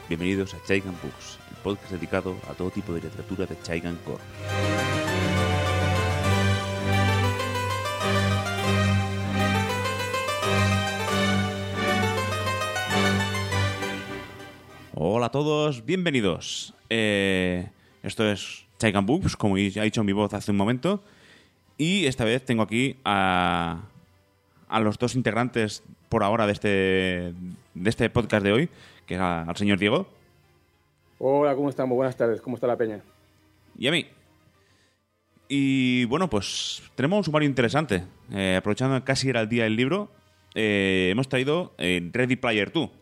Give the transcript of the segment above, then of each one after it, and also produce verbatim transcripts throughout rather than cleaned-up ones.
Bienvenidos a Chaigan Books, el podcast dedicado a todo tipo de literatura de Chaigan Corps. Hola a todos, bienvenidos. Eh, esto es Chaigan Books, como ya he dicho en mi voz hace un momento. Y esta vez tengo aquí a, a los dos integrantes por ahora de este, de este podcast de hoy, que es a, al señor Diego. Hola, ¿cómo estamos? Buenas tardes, ¿cómo está la peña? Y a mí. Y bueno, pues tenemos un sumario interesante. Eh, aprovechando que casi era el día del libro, eh, hemos traído eh, Ready Player dos.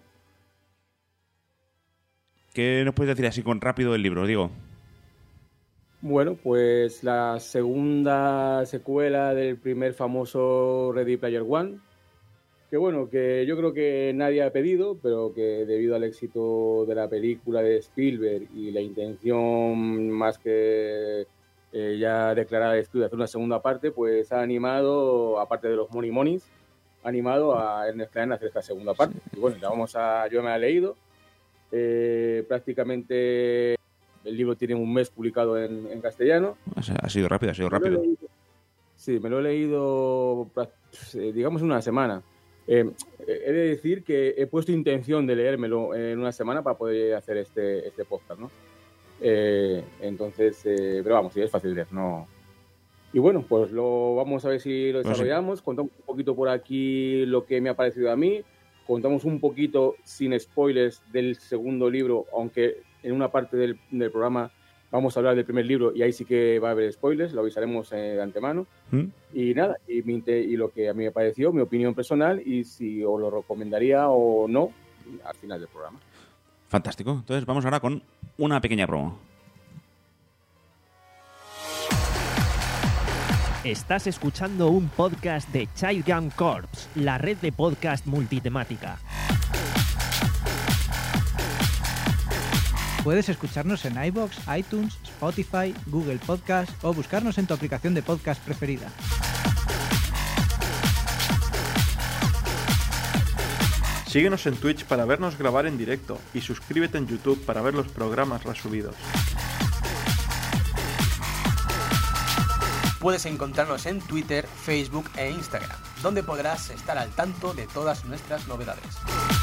¿Qué nos puedes decir así con rápido del libro, Diego? Bueno, pues la segunda secuela del primer famoso Ready Player One, que bueno, que yo creo que nadie ha pedido, pero que debido al éxito de la película de Spielberg y la intención más que eh, ya declarada de estudio de hacer una segunda parte, pues ha animado, aparte de los Money Monies, ha animado a Ernest Cline a hacer esta segunda parte. Y bueno, ya vamos a, yo me la he leído, eh, prácticamente... El libro tiene un mes publicado en, en castellano. Ha sido rápido, ha sido rápido. Me sí, me lo he leído, digamos, en una semana. Eh, he de decir que he puesto intención de leérmelo en una semana para poder hacer este, este podcast, ¿no? Eh, entonces, eh, pero vamos, sí, es fácil de leer, ¿no? Y bueno, pues lo vamos a ver si lo desarrollamos. Pues sí. Contamos un poquito por aquí lo que me ha parecido a mí. Contamos un poquito, sin spoilers, del segundo libro, aunque en una parte del, del programa vamos a hablar del primer libro y ahí sí que va a haber spoilers, lo avisaremos eh, de antemano. ¿Mm? Y nada, y, mi, y lo que a mí me pareció, mi opinión personal, y si os lo recomendaría o no al final del programa. Fantástico. Entonces vamos ahora con una pequeña promo. Estás escuchando un podcast de Chaigan Corps, la red de podcast multitemática. Puedes escucharnos en iVoox, iTunes, Spotify, Google Podcast o buscarnos en tu aplicación de podcast preferida. Síguenos en Twitch para vernos grabar en directo y suscríbete en YouTube para ver los programas resubidos. Puedes encontrarnos en Twitter, Facebook e Instagram, donde podrás estar al tanto de todas nuestras novedades.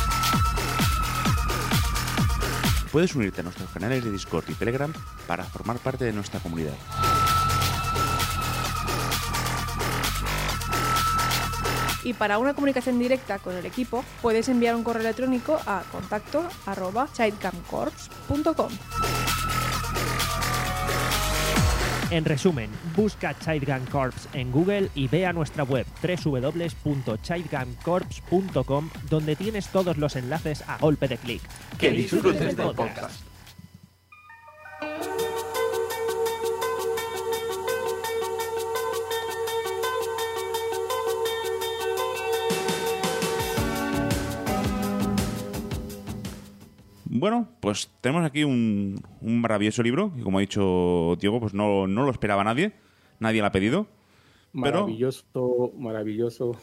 Puedes unirte a nuestros canales de Discord y Telegram para formar parte de nuestra comunidad. Y para una comunicación directa con el equipo, puedes enviar un correo electrónico a contacto arroba chaigancorps punto com. En resumen, busca Chaigan Corps en Google y ve a nuestra web doble u doble u doble u punto chaigan corps punto com, donde tienes todos los enlaces a golpe de clic. ¡Que disfrutes del podcast! Bueno, pues tenemos aquí un, un maravilloso libro, y como ha dicho Diego, pues no, no lo esperaba nadie, nadie lo ha pedido. Maravilloso, pero... maravilloso.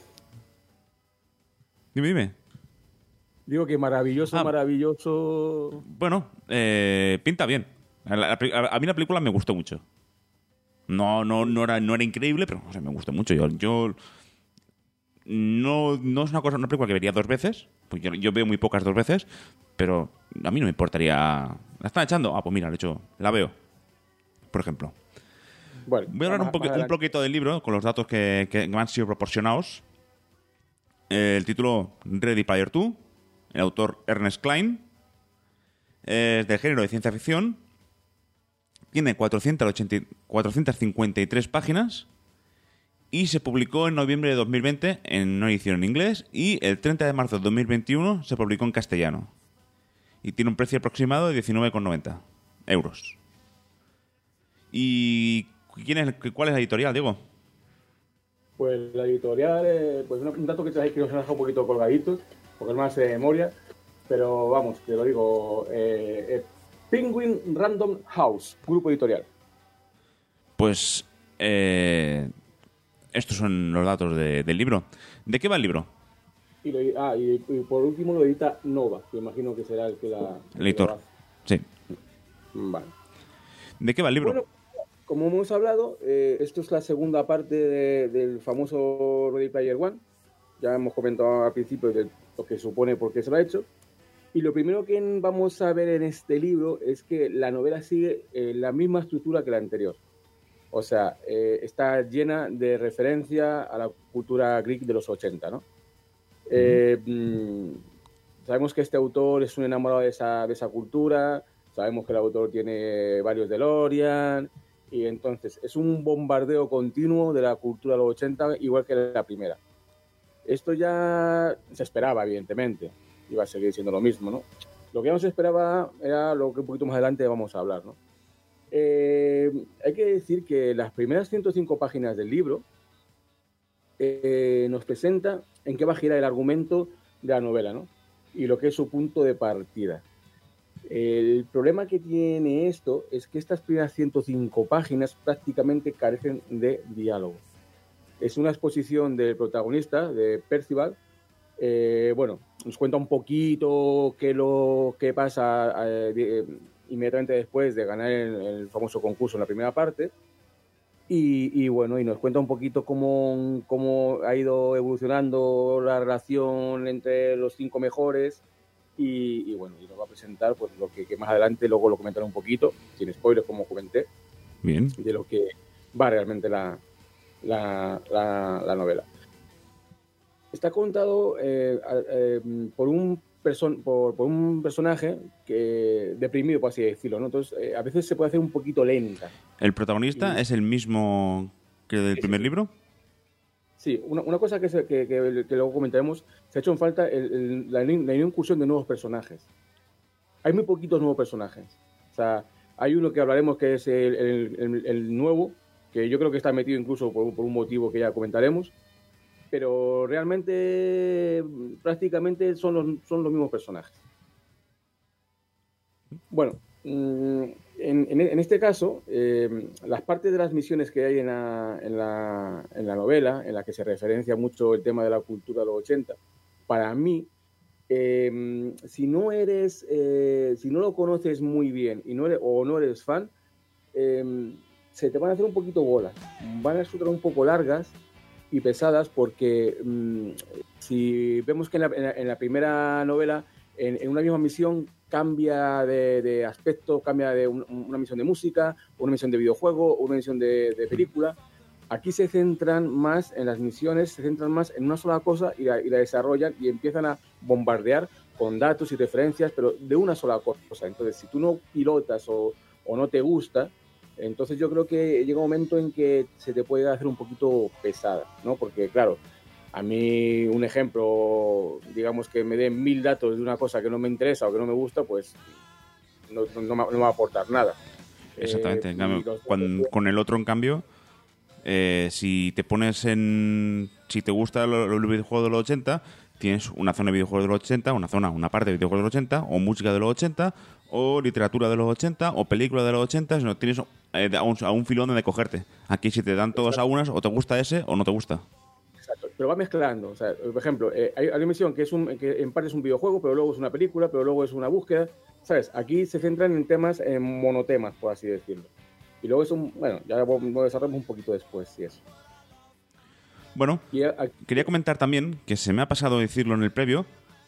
Dime, dime. Digo que maravilloso, ah, maravilloso... Bueno, eh, pinta bien. A, la, a, a mí la película me gustó mucho. No, no, no, era, no era increíble, pero o sea, me gustó mucho. Yo... yo No, no es una cosa, una película que vería dos veces, pues yo, yo veo muy pocas dos veces, pero a mí no me importaría. ¿La están echando? Ah, pues mira, de hecho, la veo, por ejemplo. Bueno, voy a hablar un, poqu- un poquito del libro con los datos que, que me han sido proporcionados. Eh, el título Ready Player dos, el autor Ernest Cline, es del género de ciencia ficción, tiene cuatrocientas ochenta, cuatrocientas cincuenta y tres páginas. Y se publicó en noviembre de dos mil veinte en una edición en inglés y el treinta de marzo de dos mil veintiuno se publicó en castellano. Y tiene un precio aproximado de diecinueve con noventa euros. ¿Y quién es, cuál es la editorial, Diego? Pues la editorial, eh, pues un dato que traéis que nos ha dejado un poquito colgaditos, porque es más de memoria, pero vamos, te lo digo, eh, eh, Penguin Random House, grupo editorial. Pues... Eh... Estos son los datos de, del libro. ¿De qué va el libro? Y, lo, ah, y, y por último lo edita Nova, que imagino que será el que la... El editor, sí. Vale. ¿De qué va el libro? Bueno, como hemos hablado, eh, esto es la segunda parte de, del famoso Ready Player One. Ya hemos comentado al principio de lo que supone por qué se lo ha hecho. Y lo primero que vamos a ver en este libro es que la novela sigue eh, la misma estructura que la anterior. O sea, eh, está llena de referencia a la cultura geek de los ochenta, ¿no? Eh, mm, sabemos que este autor es un enamorado de esa, de esa cultura, sabemos que el autor tiene varios DeLorean, y entonces es un bombardeo continuo de la cultura de los ochenta, igual que la primera. Esto ya se esperaba, evidentemente, iba a seguir siendo lo mismo, ¿no? Lo que ya no se esperaba era lo que un poquito más adelante vamos a hablar, ¿no? Eh, hay que decir que las primeras ciento cinco páginas del libro eh, nos presenta en qué va a girar el argumento de la novela, ¿no? Y lo que es su punto de partida. El problema que tiene esto es que estas primeras ciento cinco páginas prácticamente carecen de diálogo. Es una exposición del protagonista, de Percival. Eh, bueno, nos cuenta un poquito qué, lo, qué pasa eh, de, inmediatamente después de ganar el, el famoso concurso en la primera parte. Y, y bueno, y nos cuenta un poquito cómo, cómo ha ido evolucionando la relación entre los cinco mejores. Y, y bueno, y nos va a presentar pues lo que, que más adelante luego lo comentaré un poquito, sin spoilers como comenté. Bien. De lo que va realmente la, la, la, la novela. Está contado eh, eh, por, un person, por, por un personaje que deprimido, por así decirlo, ¿no? Entonces, eh, a veces se puede hacer un poquito lenta. ¿El protagonista y... es el mismo que del sí, primer sí. libro? Sí, una, una cosa que, se, que, que, que luego comentaremos, se ha hecho en falta el, el, la, la incursión de nuevos personajes. Hay muy poquitos nuevos personajes. O sea, hay uno que hablaremos que es el, el, el, el nuevo, que yo creo que está metido incluso por, por un motivo que ya comentaremos. Pero realmente prácticamente son los, son los mismos personajes. Bueno, en, en, en este caso, eh, las partes de las misiones que hay en la, en, la, en la novela, en la que se referencia mucho el tema de la cultura de los ochenta, para mí, eh, si no eres, eh, si no lo conoces muy bien y no eres, o no eres fan, eh, se te van a hacer un poquito bolas, van a resultar un poco largas y pesadas porque mmm, si vemos que en la, en la, en la primera novela en, en una misma misión cambia de, de aspecto, cambia de un, una misión de música, una misión de videojuego, una misión de, de película, aquí se centran más en las misiones, se centran más en una sola cosa y la, y la desarrollan y empiezan a bombardear con datos y referencias, pero de una sola cosa. Entonces, si tú no pilotas o, o no te gusta, entonces yo creo que llega un momento en que se te puede hacer un poquito pesada, ¿no? Porque, claro, a mí un ejemplo, digamos que me den mil datos de una cosa que no me interesa o que no me gusta, pues no, no, no, me, no me va a aportar nada. Exactamente. Eh, en cambio, los... cuando, con el otro, en cambio, eh, si te pones en... Si te gusta los videojuegos de los ochenta, tienes una zona de videojuegos de los ochenta, una zona, una parte de videojuegos de los ochenta, o música de los ochenta, o literatura de los ochenta, o película de los ochenta, si no tienes eh, a, un, a un filón donde cogerte. Aquí si te dan todos a unas, o te gusta ese o no te gusta. Exacto, pero va mezclando. O sea, por ejemplo, eh, hay, hay una misión que, es un, que en parte es un videojuego, pero luego es una película, pero luego es una búsqueda. ¿Sabes? Aquí se centran en temas, en monotemas, por así decirlo. Y luego es un... Bueno, ya lo desarrollamos un poquito después, si es. Bueno, aquí... quería comentar también, que se me ha pasado decirlo en el previo,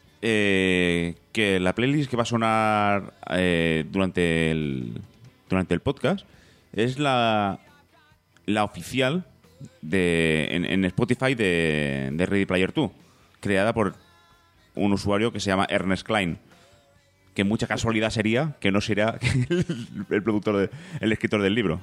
eh, que la playlist que va a sonar eh, durante el durante el podcast es la, la oficial de en, en Spotify de, de Ready Player dos, creada por un usuario que se llama Ernest Cline, que mucha casualidad sería que no sería el, el productor de, el escritor del libro.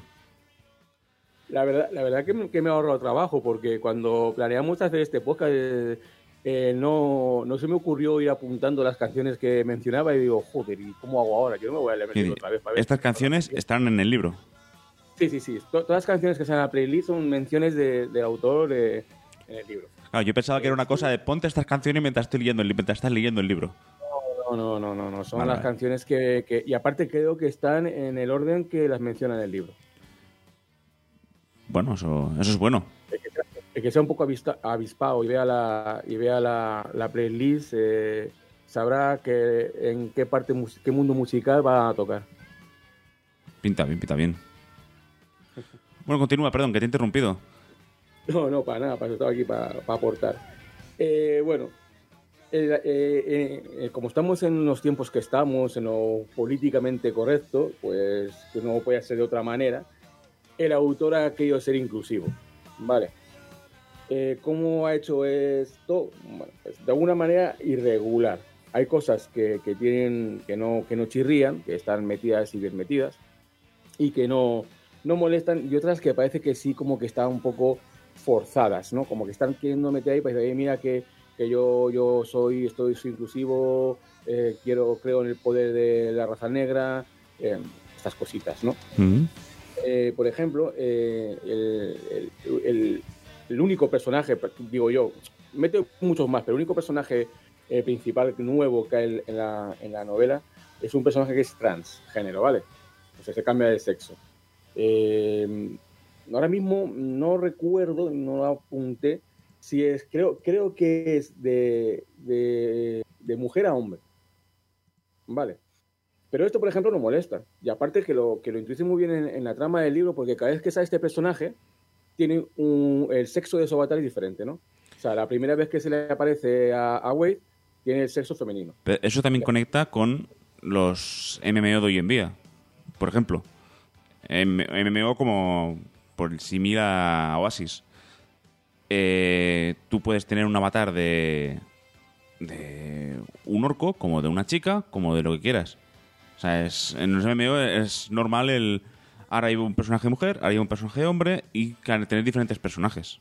La verdad, la verdad que, me, que me ha ahorrado trabajo, porque cuando planeamos hacer este podcast eh, eh, no, no se me ocurrió ir apuntando las canciones que mencionaba y digo, joder, ¿y cómo hago ahora? Yo no me voy a leer sí, otra vez para ver. Estas canciones están en el libro. Sí, sí, sí. Todas las canciones que están en la playlist son menciones de, de autor eh, en el libro. Claro, yo pensaba que era una cosa de ponte estas canciones mientras estoy leyendo el, mientras estás leyendo el libro. No, no, no, no, no. Son vale, las vale. canciones que, que... Y aparte creo que están en el orden que las menciona en el libro. Bueno, eso, eso es bueno. el que sea un poco avista, avispado y vea la, y vea la, la playlist, eh, sabrá que en qué parte, qué mundo musical va a tocar. Pinta bien, pinta bien. Bueno, continúa, perdón, que te he interrumpido. No, no, para nada, para eso estaba aquí para, para aportar. Eh, bueno, eh, eh, eh, como estamos en los tiempos que estamos, en lo políticamente correcto, pues que no puede ser de otra manera, el autor ha querido ser inclusivo, ¿vale? Eh, ¿Cómo ha hecho esto? Bueno, pues de alguna manera irregular. Hay cosas que, que tienen que no, que no chirrían, que están metidas y bien metidas, y que no, no molestan, y otras que parece que sí, como que están un poco forzadas, ¿no? Como que están queriendo meter ahí, pues ahí mira que, que yo, yo soy, estoy soy inclusivo, eh, quiero, creo en el poder de la raza negra, eh, estas cositas, ¿no? Mm-hmm. Eh, por ejemplo, eh, el, el, el, el único personaje, digo yo, mete muchos más, pero el único personaje eh, principal nuevo que hay en la, en la novela es un personaje que es transgénero, ¿vale? O sea, se cambia de sexo. Eh, ahora mismo no recuerdo, no lo apunté, si es, creo, creo que es de, de, de mujer a hombre, ¿vale? Pero esto, por ejemplo, no molesta. Y aparte que lo, que lo introduce muy bien en, en la trama del libro, porque cada vez que sale este personaje, tiene un, el sexo de su avatar es diferente, ¿no? O sea, la primera vez que se le aparece a, a Wade, tiene el sexo femenino. Pero eso también conecta con los M M O de hoy en día. Por ejemplo, M M O como por símil a Oasis. Eh, tú puedes tener un avatar de, de un orco, como de una chica, como de lo que quieras. O sea, es, en los M M O es normal el... Ahora hay un personaje mujer, ahora hay un personaje hombre y tener diferentes personajes.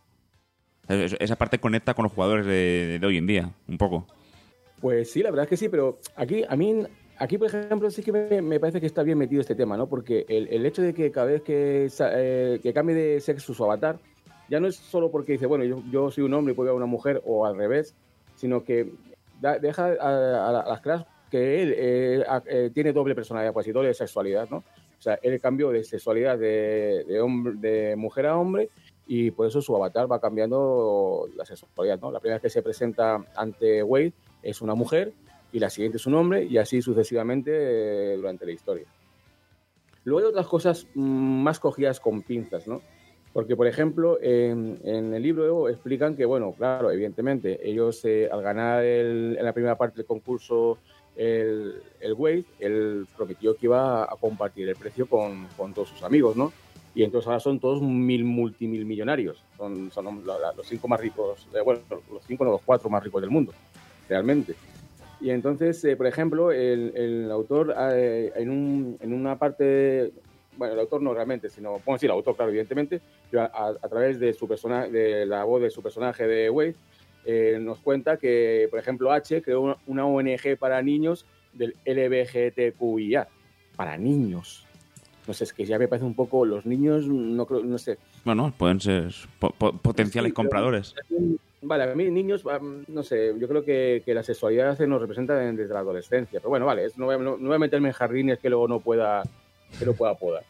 Esa parte conecta con los jugadores de, de hoy en día, un poco. Pues sí, la verdad es que sí, pero aquí, a mí, aquí por ejemplo, sí que me, me parece que está bien metido este tema, ¿no? Porque el, el hecho de que cada vez que, eh, que cambie de sexo su avatar, ya no es solo porque dice, bueno, yo, yo soy un hombre y puedo ver a una mujer, o al revés, sino que da, deja a, a, a las claras que él eh, a, eh, tiene doble personalidad, pues y doble sexualidad, ¿no? O sea, él cambió de sexualidad de, de, hombre, de mujer a hombre y por eso su avatar va cambiando la sexualidad, ¿no? La primera vez que se presenta ante Wade es una mujer y la siguiente es un hombre y así sucesivamente eh, durante la historia. Luego hay otras cosas más cogidas con pinzas, ¿no? Porque, por ejemplo, en, en el libro explican que, bueno, claro, evidentemente, ellos eh, al ganar el, en la primera parte del concurso el, el Wade, él prometió que iba a compartir el precio con, con todos sus amigos, ¿no? Y entonces ahora son todos mil multimil millonarios. Son, son los cinco más ricos, eh, bueno, los cinco, no, los cuatro más ricos del mundo, realmente. Y entonces, eh, por ejemplo, el, el autor eh, en, un, en una parte, bueno, el autor no realmente, sino, bueno, sí, el autor, claro, evidentemente, a, a, a través de su persona, de la voz de su personaje de Wade, eh, nos cuenta que, por ejemplo, H creó una, una O N G para niños del L G B T Q I A. Para niños. No sé, es que ya me parece un poco, los niños, no creo, no sé. Bueno, pueden ser po po potenciales sí, compradores. Pero, vale, a mí niños, no sé, yo creo que, que la sexualidad se nos representa desde la adolescencia. Pero bueno, vale, no voy, a, no, no voy a meterme en jardines que luego no pueda, que no pueda podar.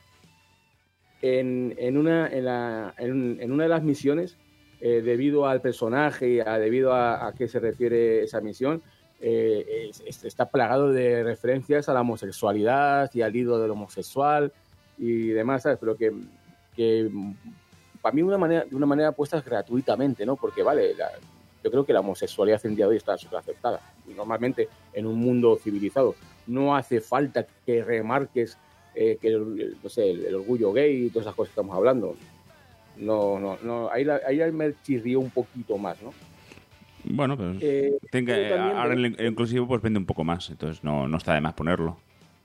En, en, una, en, la, en, en una de las misiones, eh, debido al personaje y a, debido a, a qué se refiere esa misión, eh, es, es, está plagado de referencias a la homosexualidad y al ídolo del homosexual y demás, ¿sabes? Pero que, que para mí de una manera, de una manera puestas gratuitamente, ¿no? Porque, vale, la, yo creo que la homosexualidad en día de hoy está súper aceptada. Y normalmente, en un mundo civilizado, no hace falta que remarques eh, que el, el, no sé, el, el orgullo gay y todas esas cosas que estamos hablando. No, no, no, ahí, la, ahí me chirrió un poquito más, ¿no? Bueno, pues eh, tenga, eh, ahora el, el inclusivo pues vende un poco más, entonces no, no está de más ponerlo.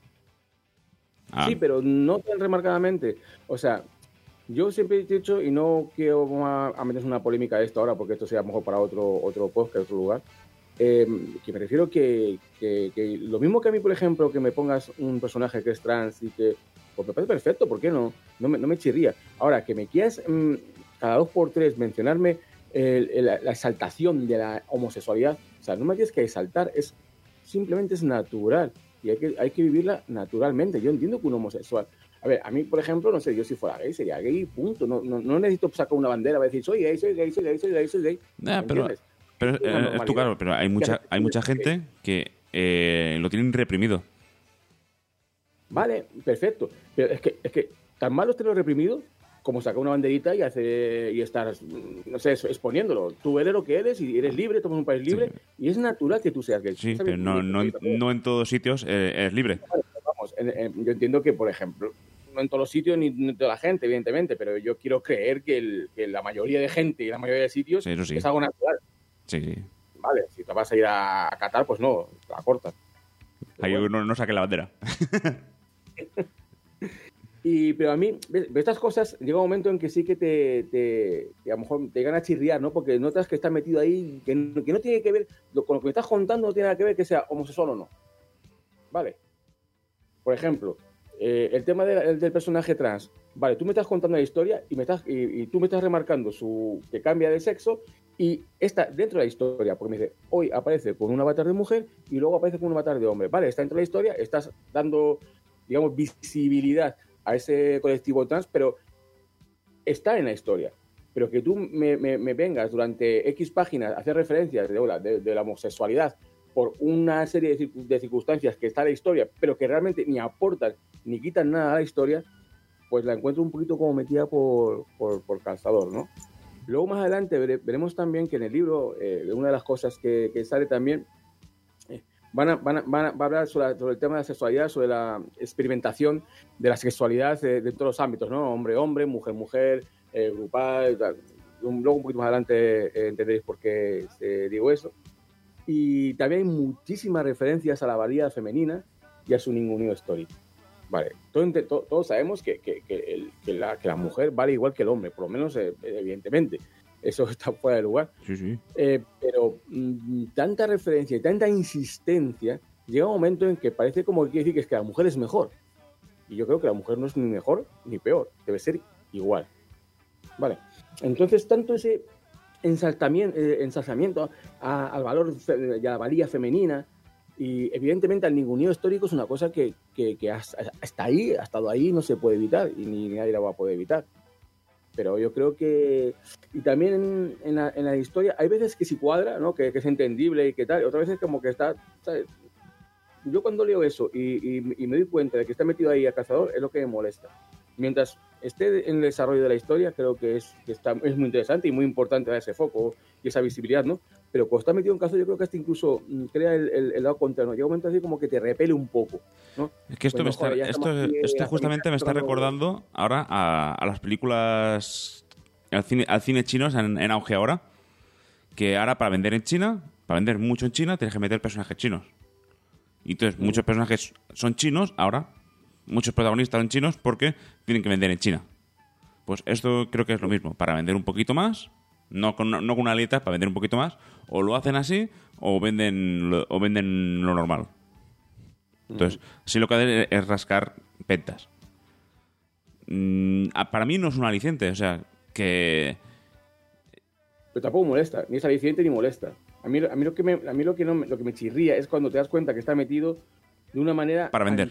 Ah. Sí, pero no tan remarcadamente. O sea, yo siempre he dicho, y no quiero a, a meterse una polémica de esto ahora, porque esto sea mejor para otro, otro podcast, otro lugar, eh, que me refiero que, que, que lo mismo que a mí, por ejemplo, que me pongas un personaje que es trans y que, pues me parece perfecto, ¿por qué no? No me, no me chirría. Ahora, que me quieras mmm, cada dos por tres mencionarme el, el, la exaltación de la homosexualidad, o sea, no me tienes que exaltar, es simplemente es natural y hay que, hay que vivirla naturalmente. Yo entiendo que un homosexual A ver, a mí, por ejemplo, no sé, yo si fuera gay, sería gay, punto. No, no, no necesito sacar una bandera para decir, soy gay, soy gay, soy gay, soy gay, soy gay. Nah, pero pero eh, es tu claro, pero hay mucha, hay mucha gente que eh, lo tienen reprimido. Vale, perfecto. Pero es que, es que tan malo es tenerlo reprimido como sacar una banderita y hacer y estar, no sé, exponiéndolo. Tú eres lo que eres y eres libre, somos un país libre, sí. Y es natural que tú seas gay. Sí, pero no, no, no en todos sitios eh, eres libre. Vamos, en, en, yo entiendo que, por ejemplo, no en todos los sitios ni, ni toda la gente, evidentemente, pero yo quiero creer que, el, que la mayoría de gente y la mayoría de sitios sí, sí. es algo natural. Sí, sí. Vale, si te vas a ir a, a Qatar, pues no, la cortas. Ahí bueno. no, no saque la bandera. Y, pero a mí, ¿ves? Estas cosas, llega un momento en que sí que te, te, te a lo mejor te gana a chirriar, ¿no? Porque notas que estás metido ahí, que no, que no tiene que ver, con lo que me estás contando no tiene nada que ver que sea homosexual o no. Vale. Por ejemplo, eh, el tema de, el del personaje trans. Vale, tú me estás contando la historia y, me estás, y, y tú me estás remarcando su que cambia de sexo y está dentro de la historia, porque me dice, hoy aparece con un avatar de mujer y luego aparece con un avatar de hombre. Vale, está dentro de la historia, estás dando, digamos, visibilidad a ese colectivo trans, pero está en la historia. Pero que tú me, me, me vengas durante X páginas a hacer referencias de, de, de la homosexualidad por una serie de, de circunstancias que está en la historia, pero que realmente ni aportan ni quitan nada a la historia, pues la encuentro un poquito como metida por, por, por calzador, ¿no? Luego más adelante vere, veremos también que en el libro, eh, una de las cosas que, que sale también, eh, van, a, van, a, van a va a hablar sobre, sobre el tema de la sexualidad, sobre la experimentación de la sexualidad de, de todos los ámbitos, ¿no? Hombre-hombre, mujer-mujer, eh, grupal, tal. Luego un poquito más adelante eh, entenderéis por qué eh, digo eso. Y también hay muchísimas referencias a la valía femenina y a su ninguneo histórico. Vale, todos, todos sabemos que, que, que, el, que, la, que la mujer vale igual que el hombre, por lo menos eh, evidentemente. Eso está fuera de lugar. Sí, sí. Eh, pero mmm, tanta referencia y tanta insistencia, llega un momento en que parece como que quiere decir que es que la mujer es mejor. Y yo creo que la mujer no es ni mejor ni peor, debe ser igual. Vale, entonces tanto ese ensalzamiento, eh, ensalzamiento a, al valor y a la valía femenina, y evidentemente el ninguneo histórico es una cosa que, que, que hasta ahí, ha estado ahí, no se puede evitar y ni nadie la va a poder evitar. Pero yo creo que... Y también en, en, la, en la historia hay veces que sí cuadra, ¿no? Que, que es entendible y que tal, y otras veces como que está... ¿sabes? Yo cuando leo eso y, y, y me doy cuenta de que está metido ahí a cazador, es lo que me molesta. Mientras esté en el desarrollo de la historia, creo que es, que está, es muy interesante y muy importante dar ese foco y esa visibilidad, ¿no? Pero cuando está metido en caso, yo creo que hasta incluso crea el, el, el lado contrario, ¿no? Llega un momento así como que te repele un poco, ¿no? Es que esto, pues me mejor, está, esto, esto justamente me está recordando ahora a, a las películas, al cine, al cine chino en, en auge ahora, que ahora para vender en China, para vender mucho en China, tienes que meter personajes chinos. Y entonces, muchos personajes son chinos ahora, muchos protagonistas son chinos porque tienen que vender en China. Pues esto creo que es lo mismo, para vender un poquito más, no con, no con una letra, para vender un poquito más, o lo hacen así o venden lo, o venden lo normal. Entonces, sí, lo que hacen es rascar ventas. Mm, para mí no es un aliciente, o sea, que... Pero tampoco molesta, ni es aliciente ni molesta. A mí, a mí, lo, que me, a mí lo, que no, lo que me chirría es cuando te das cuenta que está metido de una manera... Para vender.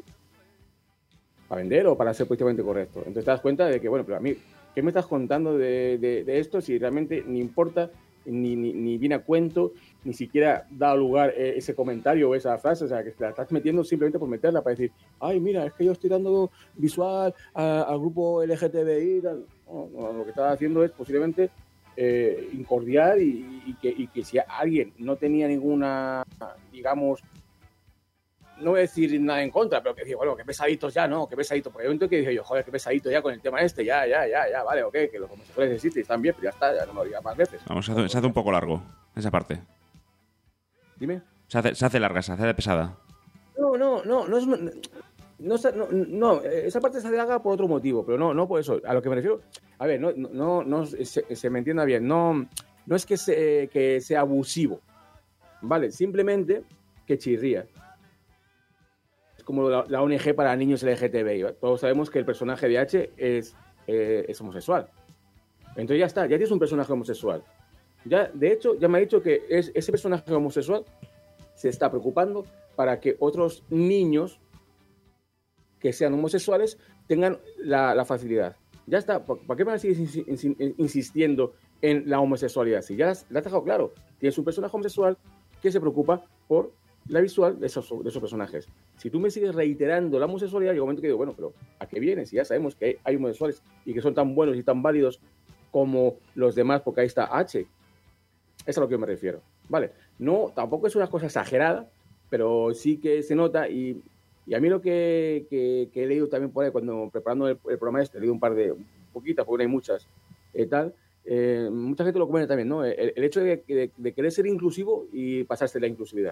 Para vender o para ser políticamente correcto. Entonces te das cuenta de que, bueno, pero a mí, ¿qué me estás contando de, de, de esto si realmente ni importa, ni, ni, ni viene a cuento, ni siquiera da lugar eh, ese comentario o esa frase? O sea, que te la estás metiendo simplemente por meterla para decir, ay, mira, es que yo estoy dando visual al grupo L G T B I y tal. No, no, lo que estás haciendo es posiblemente... Eh, incordiar y, y, que, y que si alguien no tenía ninguna, digamos, no voy a decir nada en contra, pero que decía, bueno, que pesaditos ya, ¿no? Que pesaditos, porque hay un momento que dije yo, joder, que pesadito ya con el tema este, ya, ya, ya, ya, vale, ok, que los homosexuales existen y están bien, pero ya está, ya no me lo digas más veces. Vamos, se hace, se hace un poco largo, esa parte. Dime. Se hace, se hace larga, se hace de pesada. No, no, no, no es... No, no, no, esa parte se larga por otro motivo, pero no, no por eso. A lo que me refiero, a ver, no, no, no se, se me entienda bien, no, no es que, se, que sea abusivo, ¿vale? Simplemente que chirría. Es como la, la O N G para niños L G T B I, ¿vale? Todos sabemos que el personaje de H es, eh, es homosexual. Entonces ya está, ya tienes un personaje homosexual. Ya, de hecho, ya me ha dicho que es, ese personaje homosexual se está preocupando para que otros niños que sean homosexuales tengan la, la facilidad. Ya está, ¿para qué me sigues insistiendo en la homosexualidad? Si ya la has dejado claro, tienes un personaje homosexual que se preocupa por la visual de esos, de esos personajes. Si tú me sigues reiterando la homosexualidad, llega un momento que digo, bueno, pero ¿a qué viene? Si ya sabemos que hay, hay homosexuales y que son tan buenos y tan válidos como los demás, porque ahí está H. Eso es a lo que me refiero. Vale, no, tampoco es una cosa exagerada, pero sí que se nota y, y a mí lo que, que, que he leído también por ahí, cuando preparando el, el programa este, he leído un par de, poquitas, porque no hay muchas, eh, tal, eh, mucha gente lo comenta también, ¿no? El, el hecho de, de, de querer ser inclusivo y pasarse la inclusividad.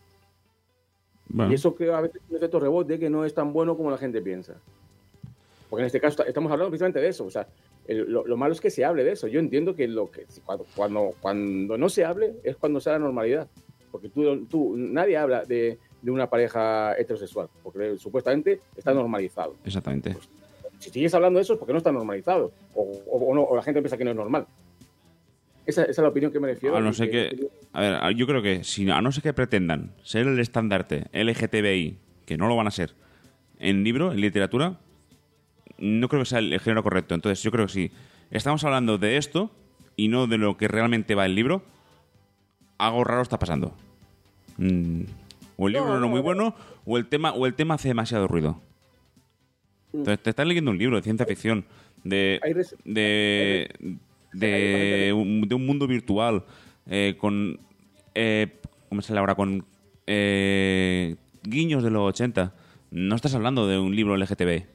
Bueno. Y eso creo a veces un efecto rebote que no es tan bueno como la gente piensa. Porque en este caso estamos hablando precisamente de eso, o sea, el, lo, lo malo es que se hable de eso. Yo entiendo que, lo que cuando, cuando, cuando no se hable es cuando sea la normalidad. Porque tú, tú nadie habla de, de una pareja heterosexual, porque supuestamente está normalizado. Exactamente. Pues, si sigues hablando de eso es porque no está normalizado, o, o, o, no, o la gente piensa que no es normal. Esa, esa es la opinión que me refiero. A no ser que, que... A ver, yo creo que si, a no ser que pretendan ser el estandarte L G T B I, que no lo van a ser, en libro, en literatura, no creo que sea el, el género correcto. Entonces yo creo que si estamos hablando de esto y no de lo que realmente va el libro, algo raro está pasando. Mm, o el libro no, no, no es muy bueno, o el tema, o el tema hace demasiado ruido. Entonces te estás leyendo un libro de ciencia ficción, de... de De un, de un mundo virtual eh, con eh, ¿cómo se llama ahora? Con eh, guiños de los ochenta. No estás hablando de un libro L G T B.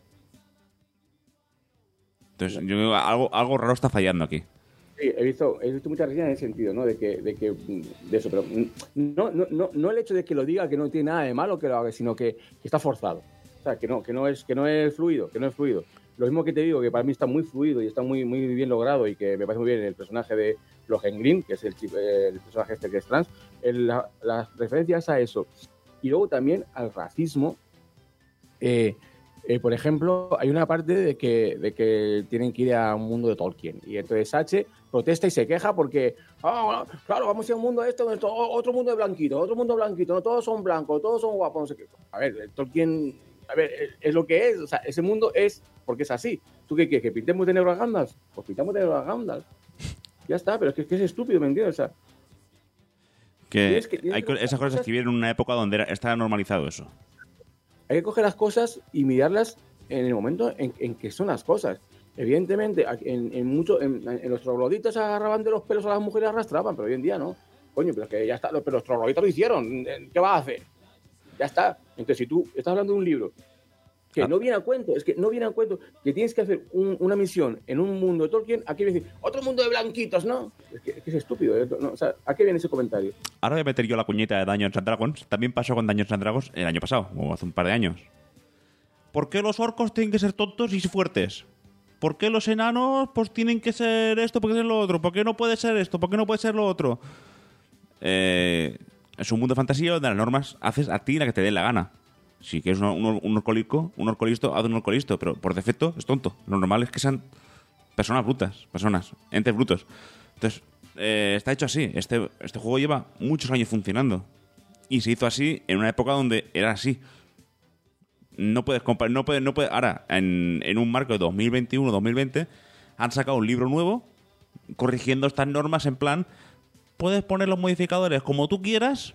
Entonces, yo creo que algo, algo raro está fallando aquí. Sí, he visto, he visto muchas reseñas en ese sentido, ¿no? De que, de que, de eso, pero no, no, no, no el hecho de que lo diga que no tiene nada de malo que lo haga, sino que, que está forzado. O sea, que no, que no es, que no es fluido, que no es fluido. Lo mismo que te digo, que para mí está muy fluido y está muy, muy bien logrado y que me parece muy bien el personaje de Lohengrin, que es el, el personaje este que es trans, el, la, las referencias a eso. Y luego también al racismo. Eh, eh, por ejemplo, hay una parte de que, de que tienen que ir a un mundo de Tolkien. Y entonces H protesta y se queja porque, oh, claro, vamos a ir a un mundo este, otro mundo de blanquitos, otro mundo blanquito, no todos son blancos, todos son guapos, no sé qué. A ver, Tolkien... A ver, es lo que es, o sea, ese mundo es porque es así. ¿Tú qué quieres? ¿Que pintemos de negro a Gandalf? Pues pintamos de negro a Gandalf. Ya está, pero es que es, que es estúpido, ¿me entiendes? O sea, que, tienes que tienes hay que esas cosas se escribieron en una época donde era, estaba normalizado eso. Hay que coger las cosas y mirarlas en el momento en, en que son las cosas. Evidentemente, en, en, mucho, en, en los trogloditas agarraban de los pelos a las mujeres y arrastraban, pero hoy en día no. Coño, pero es que ya está, pero los trogloditas lo hicieron. ¿Qué vas a hacer? Ya está. Entonces, si tú estás hablando de un libro que ah. no viene a cuento, es que no viene a cuento, que tienes que hacer un, una misión en un mundo de Tolkien, ¿a qué viene a decir? Otro mundo de blanquitos, ¿no? Es que es, que es estúpido, ¿eh? No, o sea, ¿a qué viene ese comentario? Ahora voy a meter yo la cuñeta de Dungeons and Dragons. También pasó con Dungeons and Dragons el año pasado, o hace un par de años. ¿Por qué los orcos tienen que ser tontos y fuertes? ¿Por qué los enanos pues tienen que ser esto, por qué ser lo otro? ¿Por qué no puede ser esto? ¿Por qué no puede ser lo otro? Eh... Es un mundo de fantasía donde las normas haces a ti la que te dé la gana. Si quieres un, un, un orcolico, un orcolisto, haz un orcolisto, pero por defecto es tonto. Lo normal es que sean personas brutas, personas, entes brutos. Entonces, eh, está hecho así. Este, este juego lleva muchos años funcionando. Y se hizo así en una época donde era así. No puedes comparar, no puedes, no puedes. Ahora, en, en un marco de dos mil veintiuno dos mil veinte, han sacado un libro nuevo corrigiendo estas normas en plan... Puedes poner los modificadores como tú quieras,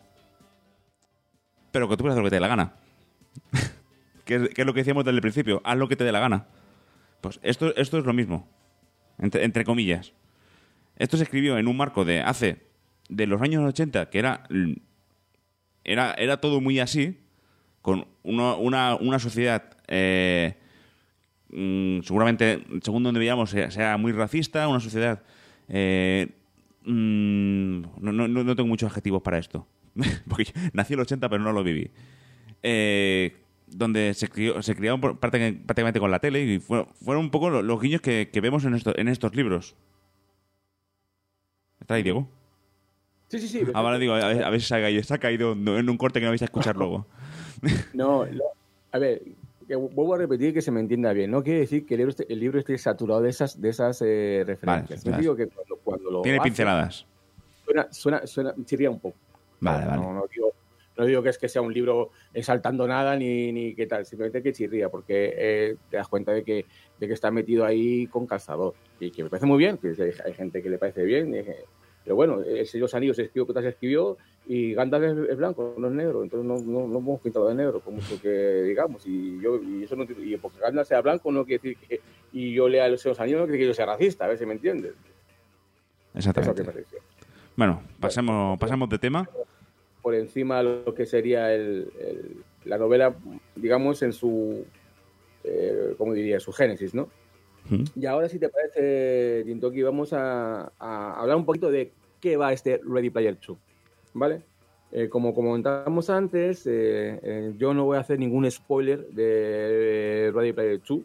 pero que tú puedas hacer lo que te dé la gana. que, es, que es lo que decíamos desde el principio. Haz lo que te dé la gana. Pues esto, esto es lo mismo. Entre, entre comillas. Esto se escribió en un marco de hace... De los años ochenta, que era... Era, era todo muy así. Con una, una, una sociedad... Eh, mmm, seguramente, según donde veamos, sea, sea muy racista. Una sociedad... Eh, Mm, no, no, no tengo muchos adjetivos para esto. Porque nací en el ochenta, pero no lo viví. Eh, donde se, crió, se criaron por, prácticamente con la tele y fueron, fueron un poco los, los guiños que, que vemos en, esto, en estos libros. ¿Está ahí, Diego? Sí, sí, sí. Ah, vale, digo, a ver, a ver si se ha caído, se ha caído en un corte que no vais a escuchar luego. No, no, a ver, vuelvo a repetir que se me entienda bien. No quiere decir que el libro esté, el libro esté saturado de esas, de esas eh, referencias. Vale, digo que cuando, cuando lo tiene hace, pinceladas. Suena, suena, suena, chirría un poco. Vale, no, vale. No, no, digo, No digo que es que sea un libro exaltando nada ni, ni qué tal, simplemente que chirría, porque eh, te das cuenta de que, de que está metido ahí con calzador. Y que me parece muy bien, que hay, hay gente que le parece bien. Eh, pero bueno, el Señor de los Anillos se escribió, que se escribió, y Gandalf es, es blanco, no es negro. Entonces no, no, no hemos pintado de negro, como mucho que digamos. Y yo y eso no, y porque Gandalf sea blanco no quiere decir que. Y yo lea el Señor de los Anillos no quiere decir que yo sea racista, a ver si me entiendes. Exactamente. Eso que me pareció. Bueno, pasemos, pasemos de tema. Por encima de lo que sería el, el, la novela, digamos, en su, eh, ¿cómo diría? Su génesis, ¿no? ¿Mm? Y ahora, si te parece, Jintoki, vamos a, a hablar un poquito de qué va este Ready Player dos, ¿vale? Eh, como comentábamos antes, eh, eh, yo no voy a hacer ningún spoiler de Ready Player dos.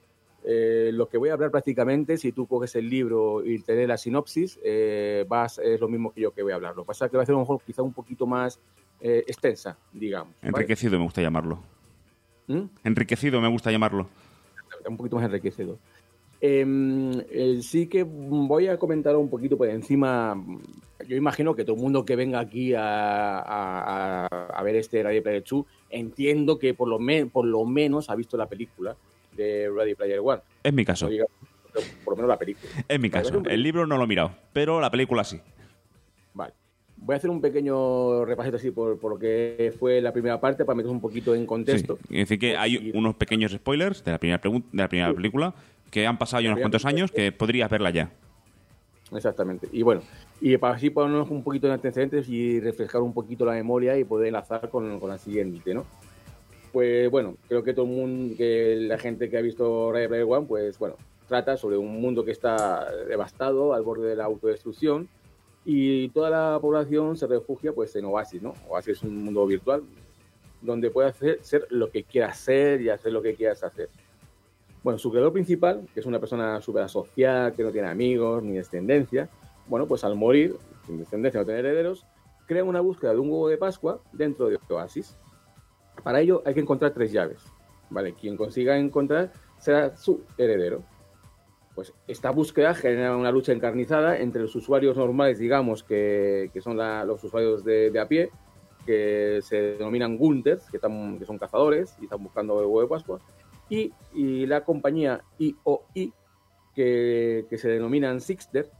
Eh, lo que voy a hablar prácticamente, si tú coges el libro y te lees la sinopsis, eh, vas, es lo mismo que yo que voy a hablar. Lo que pasa es que va a ser a lo mejor quizá un poquito más eh, extensa, digamos. Enriquecido, ¿vale? Me gusta llamarlo. ¿Mm? Enriquecido me gusta llamarlo. Un poquito más enriquecido. Eh, eh, sí que voy a comentar un poquito por encima. Yo imagino que todo el mundo que venga aquí a, a, a ver este Ready Player dos, entiendo que por lo, me, por lo menos ha visto la película de Ready Player One. Es mi caso. No diga, por lo menos la película. Es mi caso. El libro no lo he mirado, pero la película sí. Vale. Voy a hacer un pequeño repasito así por, por lo que fue la primera parte para meter un poquito en contexto. Sí. Es decir, que hay unos pequeños spoilers de la primera, de la primera sí. película que han pasado ya unos cuantos años que podrías verla ya. Exactamente. Y bueno, y para así ponernos un poquito en antecedentes y refrescar un poquito la memoria y poder enlazar con, con la siguiente, ¿no? Pues bueno, creo que todo el mundo, que la gente que ha visto Ready Player One, pues bueno, trata sobre un mundo que está devastado, al borde de la autodestrucción, y toda la población se refugia pues en Oasis, ¿no? Oasis es un mundo virtual donde puedes hacer, ser lo que quieras ser y hacer lo que quieras hacer. Bueno, su creador principal, que es una persona súper asocial, que no tiene amigos ni descendencia, bueno, pues al morir, sin descendencia, no tener herederos, crea una búsqueda de un huevo de Pascua dentro de Oasis. Para ello hay que encontrar tres llaves, ¿vale? Quien consiga encontrar será su heredero. Pues esta búsqueda genera una lucha encarnizada entre los usuarios normales, digamos, que, que son la, los usuarios de, de a pie, que se denominan Gunters, que, están, que son cazadores y están buscando el huevo de Pascua, y, y la compañía I O I, que, que se denominan Sixter,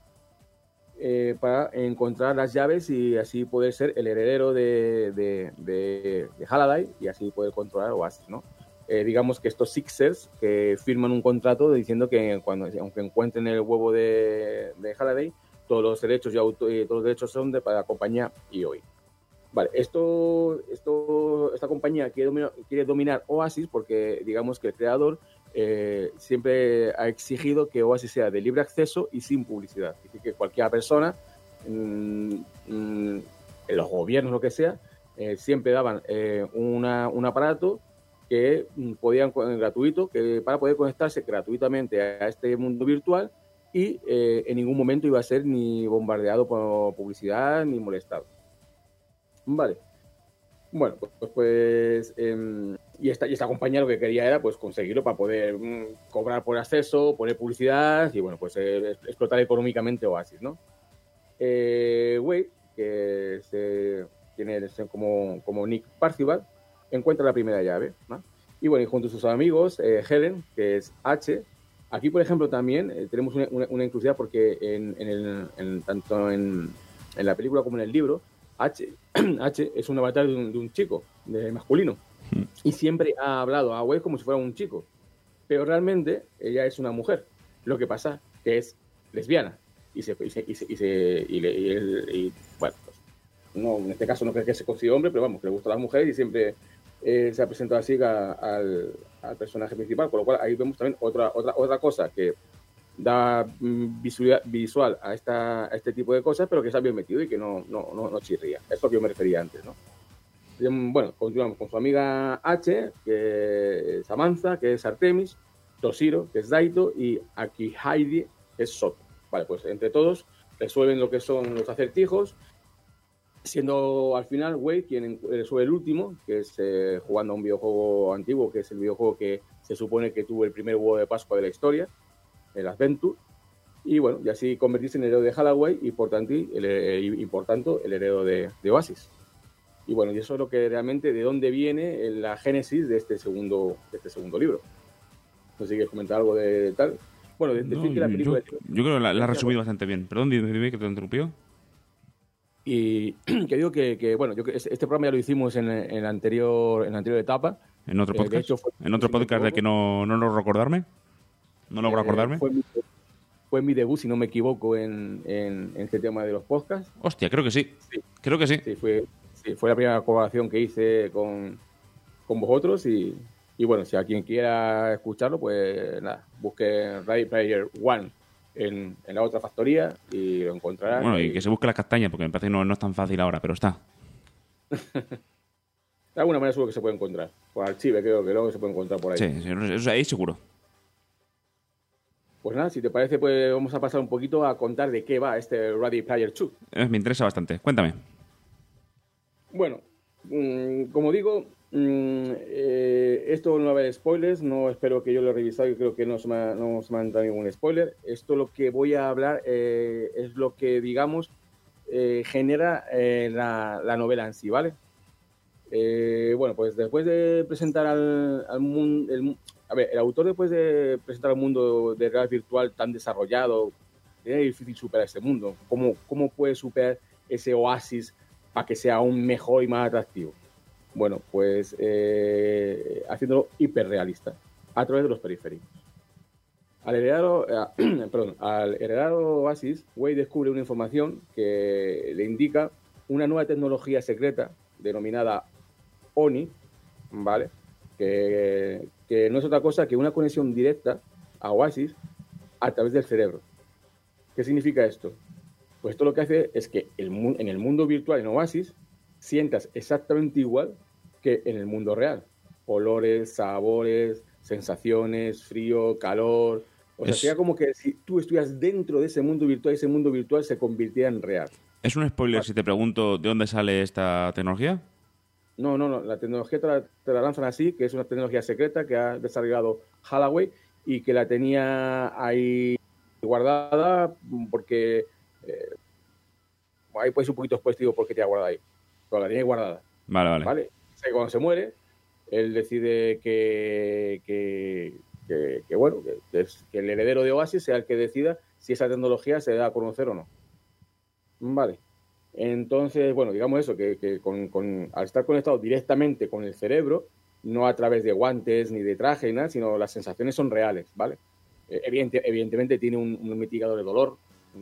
Eh, para encontrar las llaves y así poder ser el heredero de, de, de, de Halliday y así poder controlar Oasis, ¿no? Eh, digamos que estos Sixers que firman un contrato diciendo que cuando, aunque encuentren el huevo de, de Halliday, todos los derechos y auto, eh, todos los derechos son de para la compañía I O I. Vale, esto, esto, esta compañía quiere dominar, quiere dominar Oasis porque digamos que el creador Eh, siempre ha exigido que Oasis sea de libre acceso y sin publicidad. Es decir, que cualquier persona, mmm, mmm, en los gobiernos, lo que sea, eh, siempre daban eh, una, un aparato que podían gratuito que para poder conectarse gratuitamente a este mundo virtual y eh, en ningún momento iba a ser ni bombardeado por publicidad ni molestado. Vale. Bueno, pues, pues eh, y, esta, y esta compañía lo que quería era pues conseguirlo para poder mmm, cobrar por acceso, poner publicidad y bueno, pues eh, explotar económicamente Oasis, ¿no? Eh, Wade, que se tiene como, como Nick Parcival, encuentra la primera llave, ¿no? Y bueno, y junto a sus amigos, eh, Helen, que es H, aquí por ejemplo también eh, tenemos una, una, una inclusividad porque en, en el, en, tanto en, en la película como en el libro, H, H es un avatar de un, de un chico, de masculino, mm. y siempre ha hablado a Wade como si fuera un chico, pero realmente ella es una mujer. Lo que pasa que es lesbiana y se y se y se, y, se, y, le, y, el, y bueno, pues, no, en este caso no creo que se considere hombre, pero vamos, que le gustan las mujeres y siempre eh, se ha presentado así a, al, al personaje principal, con lo cual ahí vemos también otra otra otra cosa que da visual, visual a, esta, a este tipo de cosas, pero que está bien metido y que no, no, no, no chirría. Es lo que yo me refería antes, ¿no? Bueno, continuamos con su amiga H, que es Samantha, que es Artemis, Toshiro, que es Daito, y Akihaide, que es Soto. Vale, pues entre todos resuelven lo que son los acertijos, siendo al final Wade quien resuelve el último, que es eh, jugando a un videojuego antiguo, que es el videojuego que se supone que tuvo el primer huevo de Pascua de la historia, el Adventure, y bueno, y así convertirse en el heredero de Halliday y por tanto el, el, y por tanto, el heredero de, de Oasis. y bueno, y eso es lo que realmente, de dónde viene la génesis de este segundo, de este segundo libro. No sé si quieres comentar algo de tal. Bueno, de, decir No, que la película... yo, yo creo que la, la has resumido bastante bien. Perdón, dime, dime que te interrumpió. Y que digo que, que bueno, yo, este programa ya lo hicimos en, en, la, anterior, en la anterior etapa. ¿En otro Eh, podcast? de hecho, fue, ¿En otro si podcast de que no, no logro recordarme? ¿No logro eh, acordarme? Fue mi, fue mi debut, si no me equivoco, en, en, en este tema de los podcasts. Hostia, creo que sí. Sí. Creo que sí. Sí, fue, sí, fue la primera colaboración que hice con, con vosotros y, y bueno, si a quien quiera escucharlo, pues nada, busque Ready Player One en, en la otra factoría y lo encontrarán. Bueno, y que se busque las castañas, porque me parece que no, no es tan fácil ahora, pero está. De alguna manera seguro que se puede encontrar. Por archive creo que luego se puede encontrar por ahí. Sí, sí, eso ahí seguro. Pues nada, si te parece, pues vamos a pasar un poquito a contar de qué va este Ready Player dos. Eh, me interesa bastante. Cuéntame. Bueno, mmm, como digo, mmm, eh, esto no va a haber spoilers, no espero que yo lo he revisado y creo que no se me ha, no se me ha entrado ningún spoiler. Esto lo que voy a hablar eh, es lo que, digamos, eh, genera eh, la, la novela en sí, ¿vale? Eh, bueno, pues después de presentar al, al mundo... El, a ver, el autor después de presentar al mundo de realidad virtual tan desarrollado, es difícil superar este mundo. ¿Cómo, cómo puede superar ese oasis para que sea aún mejor y más atractivo? Bueno, pues eh, haciéndolo hiperrealista, a través de los periféricos. Al heredar, eh, perdón, al heredar Oasis, Wade descubre una información que le indica una nueva tecnología secreta denominada ONI, ¿vale? Que, que no es otra cosa que una conexión directa a Oasis a través del cerebro. ¿Qué significa esto? Pues esto lo que hace es que el, en el mundo virtual, en Oasis, sientas exactamente igual que en el mundo real. Olores, sabores, sensaciones, frío, calor. O sea, es... sería como que si tú estuvieras dentro de ese mundo virtual, ese mundo virtual se convirtiera en real. ¿Es un spoiler si te pregunto de dónde sale esta tecnología? No, no, no. La tecnología te la, te la lanzan así, que es una tecnología secreta que ha desarrollado Holloway y que la tenía ahí guardada porque... Eh, ahí puede ser un poquito después, digo, por qué te ha guardado ahí. Pero la tiene guardada. Vale, vale. ¿Vale? O sea, cuando se muere, él decide que, que, que, que bueno, que, que el heredero de Oasis sea el que decida si esa tecnología se da a conocer o no. Vale. Entonces, bueno, digamos eso, que, que con, con, al estar conectado directamente con el cerebro, no a través de guantes ni de traje ni nada, sino las sensaciones son reales, ¿vale? Evidente, evidentemente tiene un, un mitigador de dolor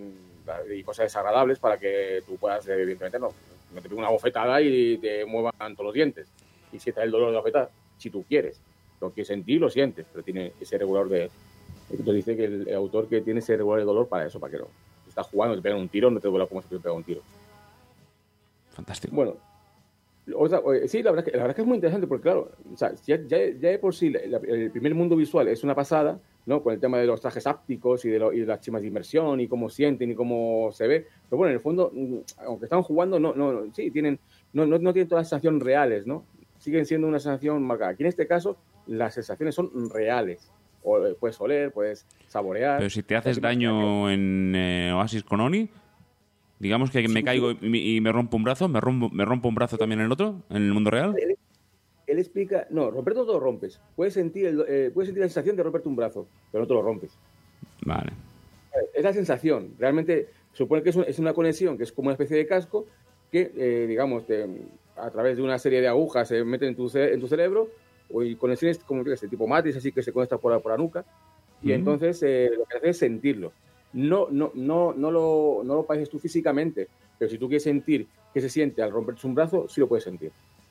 y cosas desagradables para que tú puedas, evidentemente, no, no te pegue una bofetada y te muevan todos los dientes y sientas el dolor de la bofetada, si tú quieres. Lo que sentir, lo sientes, pero tiene ese regulador de... Entonces dice que el, el autor que tiene ese regulador de dolor para eso, para que no. Si estás jugando, te pegan un tiro, no te duele como si te pega un tiro. Fantástico. Bueno, otra, sí, la verdad, es que, la verdad es que es muy interesante porque, claro, o sea, ya, ya, ya de por sí la, el primer mundo visual es una pasada, ¿no? Con el tema de los trajes ápticos y de, lo, y de las chimas de inmersión y cómo sienten y cómo se ve. Pero bueno, en el fondo, aunque están jugando, no, no, sí, tienen, no, no, no tienen todas las sensaciones reales, ¿no? Siguen siendo una sensación marcada. Aquí en este caso, las sensaciones son reales. O, puedes oler, puedes saborear. Pero si te haces daño en eh, Oasis con Oni... Digamos que me caigo y me rompo un brazo, ¿me rompo, me rompo un brazo también en el otro, en el mundo real? Él, él explica, no, romper todo lo rompes. Puedes sentir, el, eh, puedes sentir la sensación de romperte un brazo, pero no te lo rompes. Vale. Es la sensación. Realmente supone que es, un, es una conexión, que es como una especie de casco, que, eh, digamos, te, a través de una serie de agujas se meten en tu, en tu cerebro, o y conexiones como este tipo matriz, así que se conecta por la, por la nuca, y mm. entonces eh, lo que hace es sentirlo. No, no, no, no, lo, no lo padeces tú físicamente, pero si tú quieres sentir qué se siente al romperse un brazo, sí lo puedes sentir.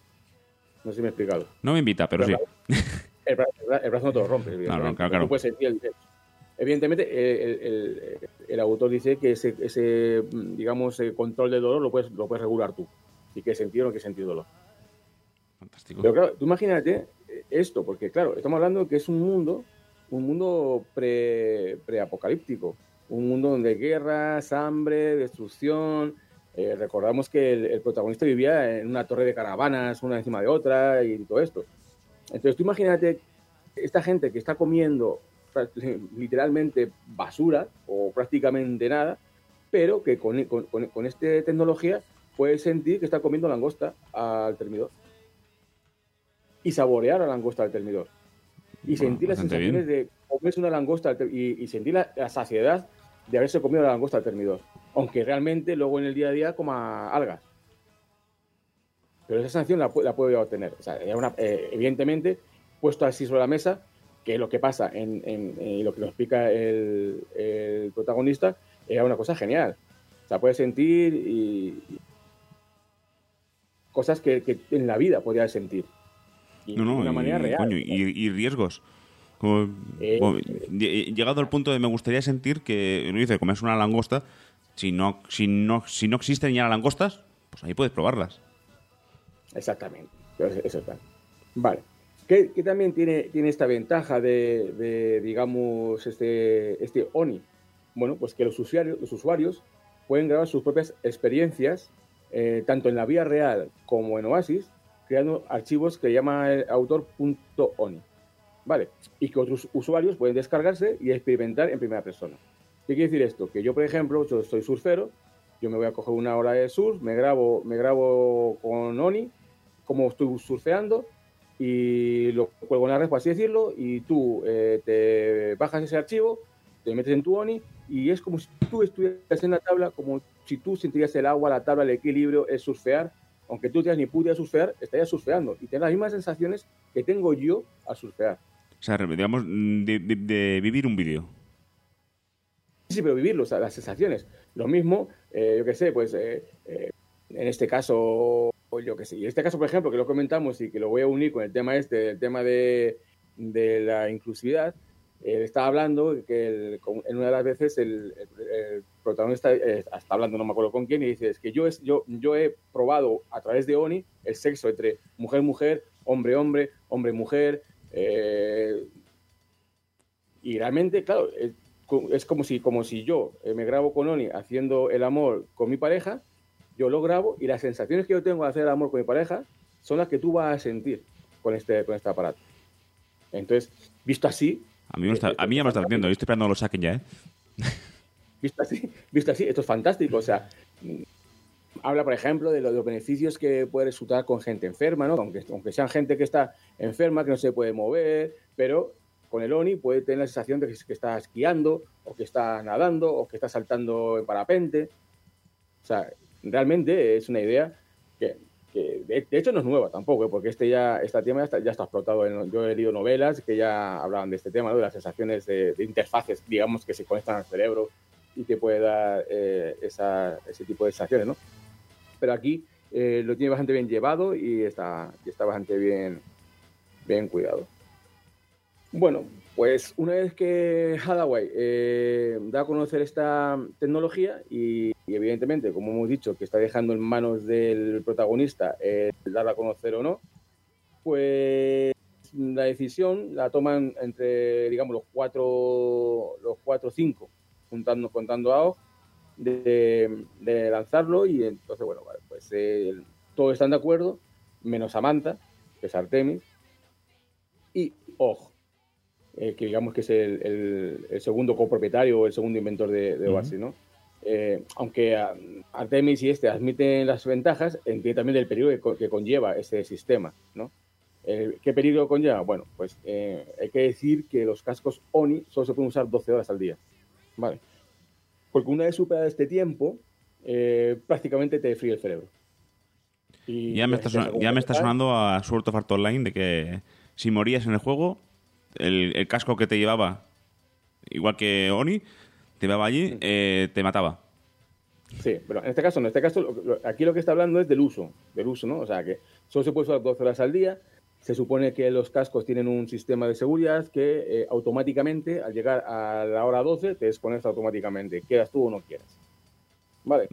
No sé si me he explicado. No me invita, pero, pero sí. El brazo, el, brazo, el brazo no te lo rompes, evidentemente. No, no, claro, claro. Tú puedes sentir el, evidentemente, el, el, el, el autor dice que ese, ese digamos, control del dolor lo puedes, lo puedes regular tú. Si quieres sentir o no quieres sentir dolor. Fantástico. Pero claro, tú imagínate esto, porque claro, estamos hablando de que es un mundo, un mundo pre, preapocalíptico. Un mundo donde hay guerras, hambre, destrucción. Eh, recordamos que el, el protagonista vivía en una torre de caravanas, una encima de otra, y todo esto. Entonces, tú imagínate esta gente que está comiendo literalmente basura, o prácticamente nada, pero que con, con, con esta tecnología puede sentir que está comiendo langosta al termidor. Y saborear la langosta al termidor. Y Bueno, sentir las bastante sensaciones bien. de comerse una langosta al ter- y, y sentir la, la saciedad de haberse comido la langosta al termidor. Aunque realmente luego en el día a día coma algas. Pero esa sensación la, pu- la puedo obtener. O sea, es una- eh, evidentemente, puesto así sobre la mesa, que es lo que pasa en, en- en lo que nos explica el, el protagonista, era una cosa genial. O sea, puedes sentir y, y cosas que, que en la vida podrías sentir. Y No, no, de una manera y, real. coño, y, y riesgos. Como- Eh, como- lle- llegado al punto de me gustaría sentir que, no dice, comes una langosta, si no, si no, si no existen ya las langostas, pues ahí puedes probarlas. Exactamente. Eso, eso está. Vale. ¿Qué, qué también tiene, tiene esta ventaja de, de, digamos, este, este Oni? Bueno, pues que los usuarios, los usuarios pueden grabar sus propias experiencias, eh, tanto en la vida real como en Oasis, creando archivos que llama el autor.oni. ¿Vale? Y que otros usuarios pueden descargarse y experimentar en primera persona. ¿Qué quiere decir esto? Que yo, por ejemplo, yo soy surfero, yo me voy a coger una hora de surf, me grabo, me grabo con Oni, como estoy surfeando, y lo cuelgo en la red, por así decirlo, y tú eh, te bajas ese archivo, te metes en tu Oni, y es como si tú estuvieras en la tabla, como si tú sentirías el agua, la tabla, el equilibrio, el surfear, aunque tú tengas ni puta surfear, estarías surfeando, y tienes las mismas sensaciones que tengo yo al surfear. O sea, digamos, de, de- de vivir un vídeo. Sí, pero vivirlo, o sea, las sensaciones. Lo mismo, eh, yo qué sé, pues eh, eh, en este caso, o yo qué sé, y en este caso, por ejemplo, que lo comentamos y que lo voy a unir con el tema este, el tema de, de la inclusividad, eh, estaba hablando que el- con- en una de las veces el, el- el protagonista eh, está hablando, no me acuerdo con quién, y dice, es que yo, es, yo, yo he probado a través de Oni el sexo entre mujer-mujer, hombre-hombre, hombre-mujer, eh, y realmente, claro, es, es como si, como si yo eh, me grabo con Oni haciendo el amor con mi pareja, yo lo grabo y las sensaciones que yo tengo al hacer el amor con mi pareja son las que tú vas a sentir con este, con este aparato. Entonces, visto así... A mí, me está- eh, a mí ya me está viendo, yo estoy esperando que lo saquen ya, ¿eh? Visto así, visto así, esto es fantástico. O sea, mm, habla, por ejemplo, de, lo- de los beneficios que puede resultar con gente enferma, ¿no? Aunque, aunque sean gente que está enferma, que no se puede mover, pero con el Oni puede tener la sensación de que, que está esquiando, o que está nadando, o que está saltando en parapente. O sea, realmente es una idea que, que de, de hecho, no es nueva tampoco, ¿eh? Porque este ya, este tema ya está, ya está explotado. En, yo he leído novelas que ya hablaban de este tema, ¿no? De las sensaciones de, de interfaces, digamos, que se conectan al cerebro y te puede dar eh, esa, ese tipo de sensaciones, ¿no? Pero aquí eh, lo tiene bastante bien llevado y está, y está bastante bien, bien cuidado. Bueno, pues una vez que Hadaway eh, da a conocer esta tecnología y, y evidentemente, como hemos dicho, que está dejando en manos del protagonista el darla a conocer o no, pues la decisión la toman entre, digamos, los cuatro, los cuatro o cinco, juntando, contando a Og, de, de lanzarlo y entonces, bueno, vale, pues eh, todos están de acuerdo, menos Samantha, que es Artemis, y Og, eh, que digamos que es el, el, el segundo copropietario o el segundo inventor de, de Oasis, ¿no? Eh, aunque a, Artemis y este admiten las ventajas, entiende también el peligro que, co- que conlleva ese sistema, ¿no? Eh, ¿Qué peligro conlleva? Bueno, pues eh, hay que decir que los cascos Oni solo se pueden usar doce horas al día, ¿vale? Porque una vez superado este tiempo, eh, prácticamente te fríe el cerebro. Y Ya me, tienes está, que son- hacer ya me está algún sonando a Sword of Art Online de que si morías en el juego, el, el casco que te llevaba, igual que Oni, te llevaba allí, eh, te mataba. Sí, pero en este caso no. En este caso, lo- lo- aquí lo que está hablando es del uso, del uso, ¿no? O sea, que solo se puede usar doce horas al día. Se supone que los cascos tienen un sistema de seguridad que eh, automáticamente, al llegar a la hora doce, te desconecta automáticamente, quieras tú o no quieras. Vale.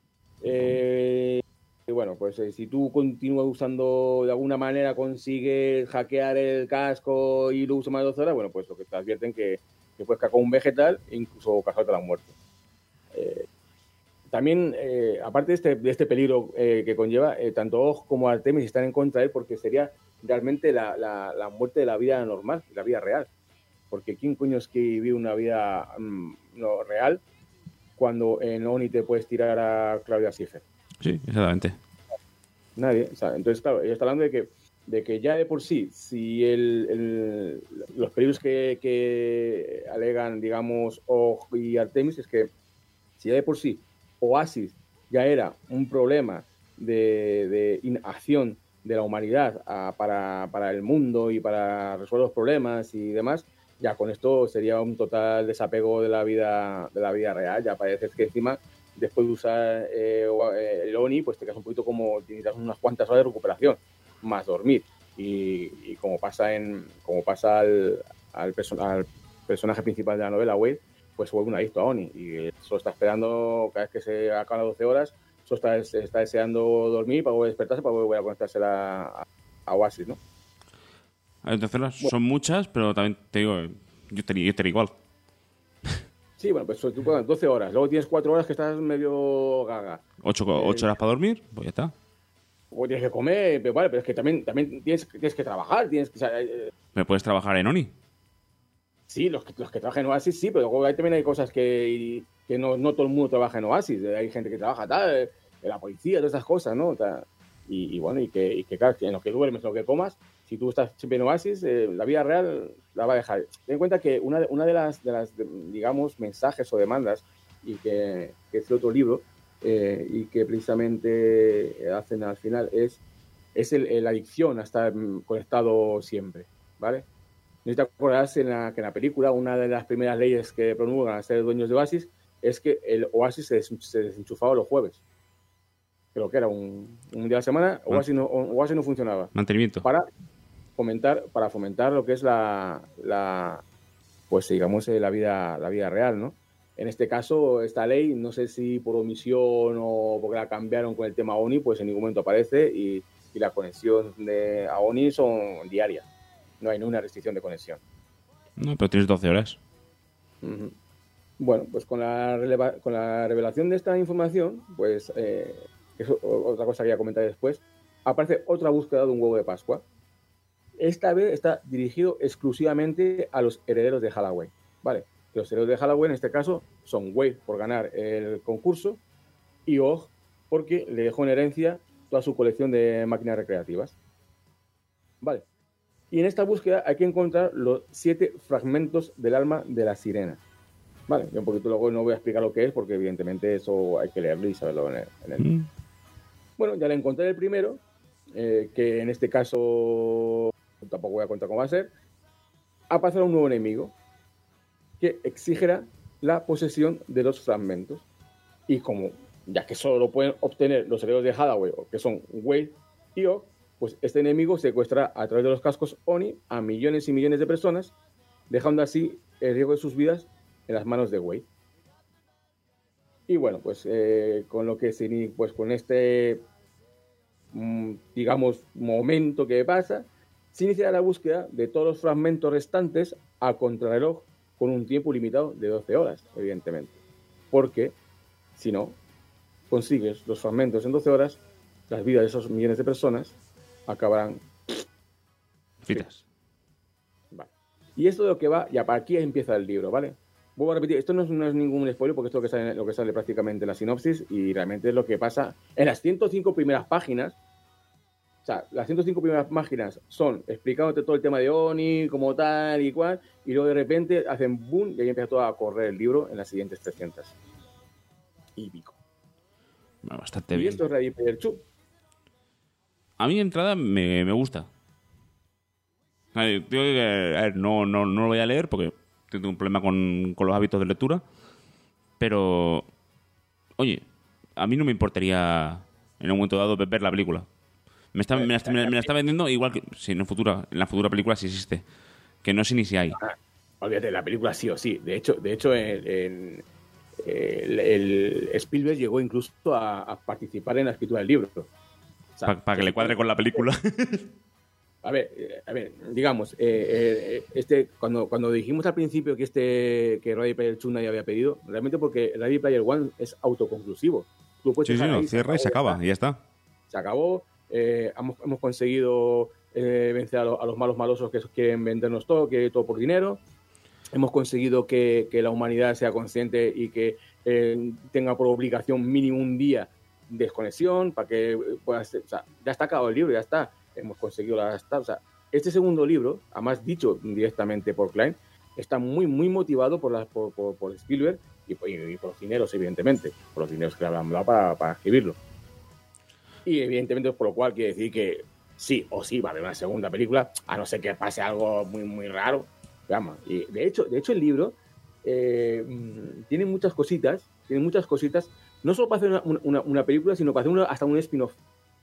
Eh, y bueno, pues eh, si tú continúas usando, de alguna manera consigues hackear el casco y lo usas más de doce horas, bueno, pues lo que te advierten que, que puedes caer con un vegetal e incluso causarte la muerte. Eh, También, eh, aparte de este, de este peligro eh, que conlleva, eh, tanto Og como Artemis están en contra de él porque sería realmente la, la, la muerte de la vida normal, la vida real. Porque ¿quién coño es que vive una vida mm, no, real cuando en Oni te puedes tirar a Claudia Schiffer? Sí, exactamente. Nadie. O sea, entonces, claro, ella está hablando de que, de que ya de por sí, si el, el, los peligros que, que alegan, digamos, O G y Artemis, es que si ya de por sí Oasis ya era un problema de, de inacción de la humanidad a, para, para el mundo y para resolver los problemas y demás, ya con esto sería un total desapego de la vida, de la vida real. Ya parece que encima, después de usar eh, el ONI, pues te quedas un poquito como necesitas unas cuantas horas de recuperación, más dormir. Y, y como pasa en como pasa al, al, perso al personaje principal de la novela, Wade, pues se vuelve un adicto a ONI y solo está esperando, cada vez que se acaban las doce horas, solo está, está deseando dormir para volver a despertarse, para volver a conectarse a, a Oasis, ¿no? Entonces bueno, son muchas, pero también te digo, yo estaría, yo estaría igual. Sí, bueno, pues tú bueno, doce horas, luego tienes cuatro horas que estás medio gaga. ¿Ocho, eh, ocho horas para dormir? Pues ya está. O tienes que comer, pero vale, pero es que también, también tienes, tienes que trabajar, tienes que... O sea, eh, ¿Me puedes trabajar en ONI? Sí, los que, los que trabajan en Oasis sí, pero luego también hay cosas que, que no, no todo el mundo trabaja en Oasis. Hay gente que trabaja tal, en la policía, todas esas cosas, ¿no? Y, y bueno, y que, y que claro, en lo que duermes, en lo que comas, si tú estás siempre en Oasis, eh, la vida real la va a dejar. Ten en cuenta que una de, una de las, de las de, digamos, mensajes o demandas, y que, que es otro libro, eh, y que precisamente hacen al final, es, es el, el, la adicción a estar conectado siempre, ¿vale? No te acordarás en la, que en la película una de las primeras leyes que promulgan a ser dueños de Oasis es que el Oasis se, des, se desenchufaba los jueves. Creo que era un, un día de la semana, Oasis no, Oasis no funcionaba. Mantenimiento. Para fomentar, para fomentar lo que es la, la pues digamos, la vida, la vida real, ¿no? En este caso, esta ley, no sé si por omisión o porque la cambiaron con el tema ONI, pues en ningún momento aparece y, y la conexión de, a ONI son diarias. No hay ninguna restricción de conexión. No, pero tienes doce horas. Uh-huh. Bueno, pues con la, releva con la revelación de esta información, pues, eh, que es otra cosa que voy a comentar después, aparece otra búsqueda de un huevo de Pascua. Esta vez está dirigido exclusivamente a los herederos de Halloween, ¿vale? Los herederos de Halloween en este caso son Wade por ganar el concurso y O G porque le dejó en herencia toda su colección de máquinas recreativas. Vale. Y en esta búsqueda hay que encontrar los siete fragmentos del alma de la sirena. Vale, yo un poquito luego no voy a explicar lo que es, porque evidentemente eso hay que leerlo y saberlo en el... En el... Mm. Bueno, ya le encontré el primero, eh, que en este caso tampoco voy a contar cómo va a ser. Ha pasado un nuevo enemigo que exigirá la posesión de los fragmentos. Y como, ya que solo lo pueden obtener los herederos de Hathaway, que son Wade y O, pues este enemigo secuestrará a través de los cascos ONI a millones y millones de personas, dejando así el riesgo de sus vidas en las manos de Wade. Y bueno, pues eh, con lo que se, pues con este mmm, digamos momento que pasa, se iniciará la búsqueda de todos los fragmentos restantes a contrarreloj con un tiempo limitado de doce horas, evidentemente. Porque si no consigues los fragmentos en doce horas, las vidas de esos millones de personas acabarán fitas. Vale. Y esto de lo que va, ya para aquí empieza el libro, ¿vale? Vuelvo a repetir, esto no es, no es ningún spoiler porque esto es lo que, sale, lo que sale prácticamente en la sinopsis y realmente es lo que pasa en las ciento cinco primeras páginas. O sea, las ciento cinco primeras páginas son explicándote todo el tema de ONI, como tal y cual, y luego de repente hacen boom y ahí empieza todo a correr el libro en las siguientes trescientas. Y pico. Bastante y bien. Y esto es Ready Player dos. A mí de entrada me, me gusta. A ver, digo que, a ver, no, no, no lo voy a leer porque tengo un problema con, con los hábitos de lectura. Pero, oye, a mí no me importaría en un momento dado ver la película. Me está, me la, me, me la está vendiendo igual que si en, futura, en la futura película sí existe. Que no sé ni si hay. Ah, olvídate, la película sí o sí. De hecho, de hecho en, en, el, el Spielberg llegó incluso a, a participar en la escritura del libro. O sea, para pa que le cuadre con la película. A ver, a ver, digamos, eh, eh, este, cuando, cuando dijimos al principio que este que Ready Player dos nadie había pedido, realmente porque Ready Player uno es autoconclusivo. Tú puedes sí, sí, no, ahí, cierra y se acaba, y ya está. Se acabó, eh, hemos, hemos conseguido eh, vencer a, lo, a los malos malosos que quieren vendernos todo, que todo por dinero. Hemos conseguido que, que la humanidad sea consciente y que eh, tenga por obligación mínimo un día desconexión, para que puedas, o sea, ya está acabado el libro, ya está, hemos conseguido la está, o sea, este segundo libro, además dicho directamente por Cline, está muy, muy motivado por, la, por, por, por Spielberg y por, y por los dineros, evidentemente, por los dineros que le han dado para, para escribirlo. Y evidentemente, por lo cual quiere decir que sí o sí va a haber una segunda película, a no ser que pase algo muy, muy raro. Vamos, y de hecho, de hecho el libro eh, tiene muchas cositas, tiene muchas cositas, no solo para hacer una, una, una película, sino para hacer una, hasta un spin-off.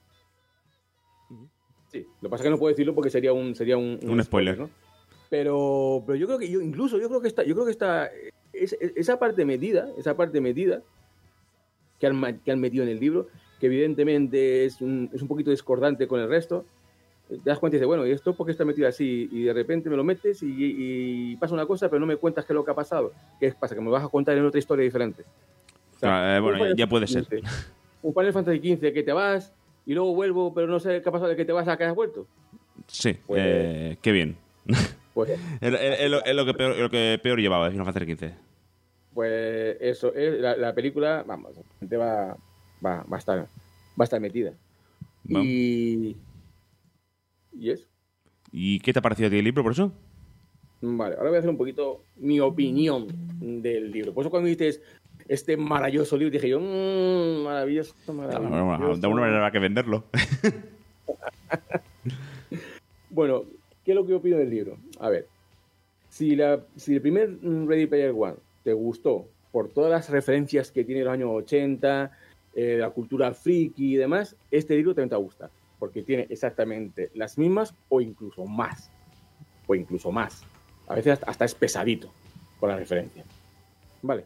Sí, lo que pasa es que no puedo decirlo porque sería un, sería un, un, un spoiler, spoiler, ¿no? Pero, pero yo creo que yo, incluso yo creo que está, yo creo que está es, es, esa parte metida, esa parte metida que han, que han metido en el libro, que evidentemente es un, es un poquito discordante con el resto, te das cuenta y dices, bueno, ¿y esto por qué está metido así? Y de repente me lo metes y, y pasa una cosa, pero no me cuentas qué es lo que ha pasado. ¿Qué pasa? Que me vas a contar en otra historia diferente. O sea, eh, bueno, Final, ya puede ser. Un Final Fantasy quince que te vas y luego vuelvo, pero no sé qué ha pasado de que te vas a que has vuelto. Sí, pues, eh, qué bien. Pues, es, es, es, lo, es lo, que peor, lo que peor llevaba de Final Fantasy quince. Pues eso, es, la, la película, vamos, la gente va, va, va, a estar, va a estar metida. Vamos. Y... ¿Y eso? ¿Y qué te ha parecido a ti el libro por eso? Vale, ahora voy a hacer un poquito mi opinión del libro. Por eso cuando dices este maravilloso libro, dije yo, mmm, maravilloso, maravilloso. No, bueno, de alguna manera habrá que venderlo. Bueno, ¿qué es lo que opino del libro? A ver, si, la, si el primer Ready Player One te gustó por todas las referencias que tiene de los años ochenta, eh, la cultura friki y demás, este libro también te va a gustar. Porque tiene exactamente las mismas o incluso más. O incluso más. A veces hasta es pesadito con la referencia. Vale.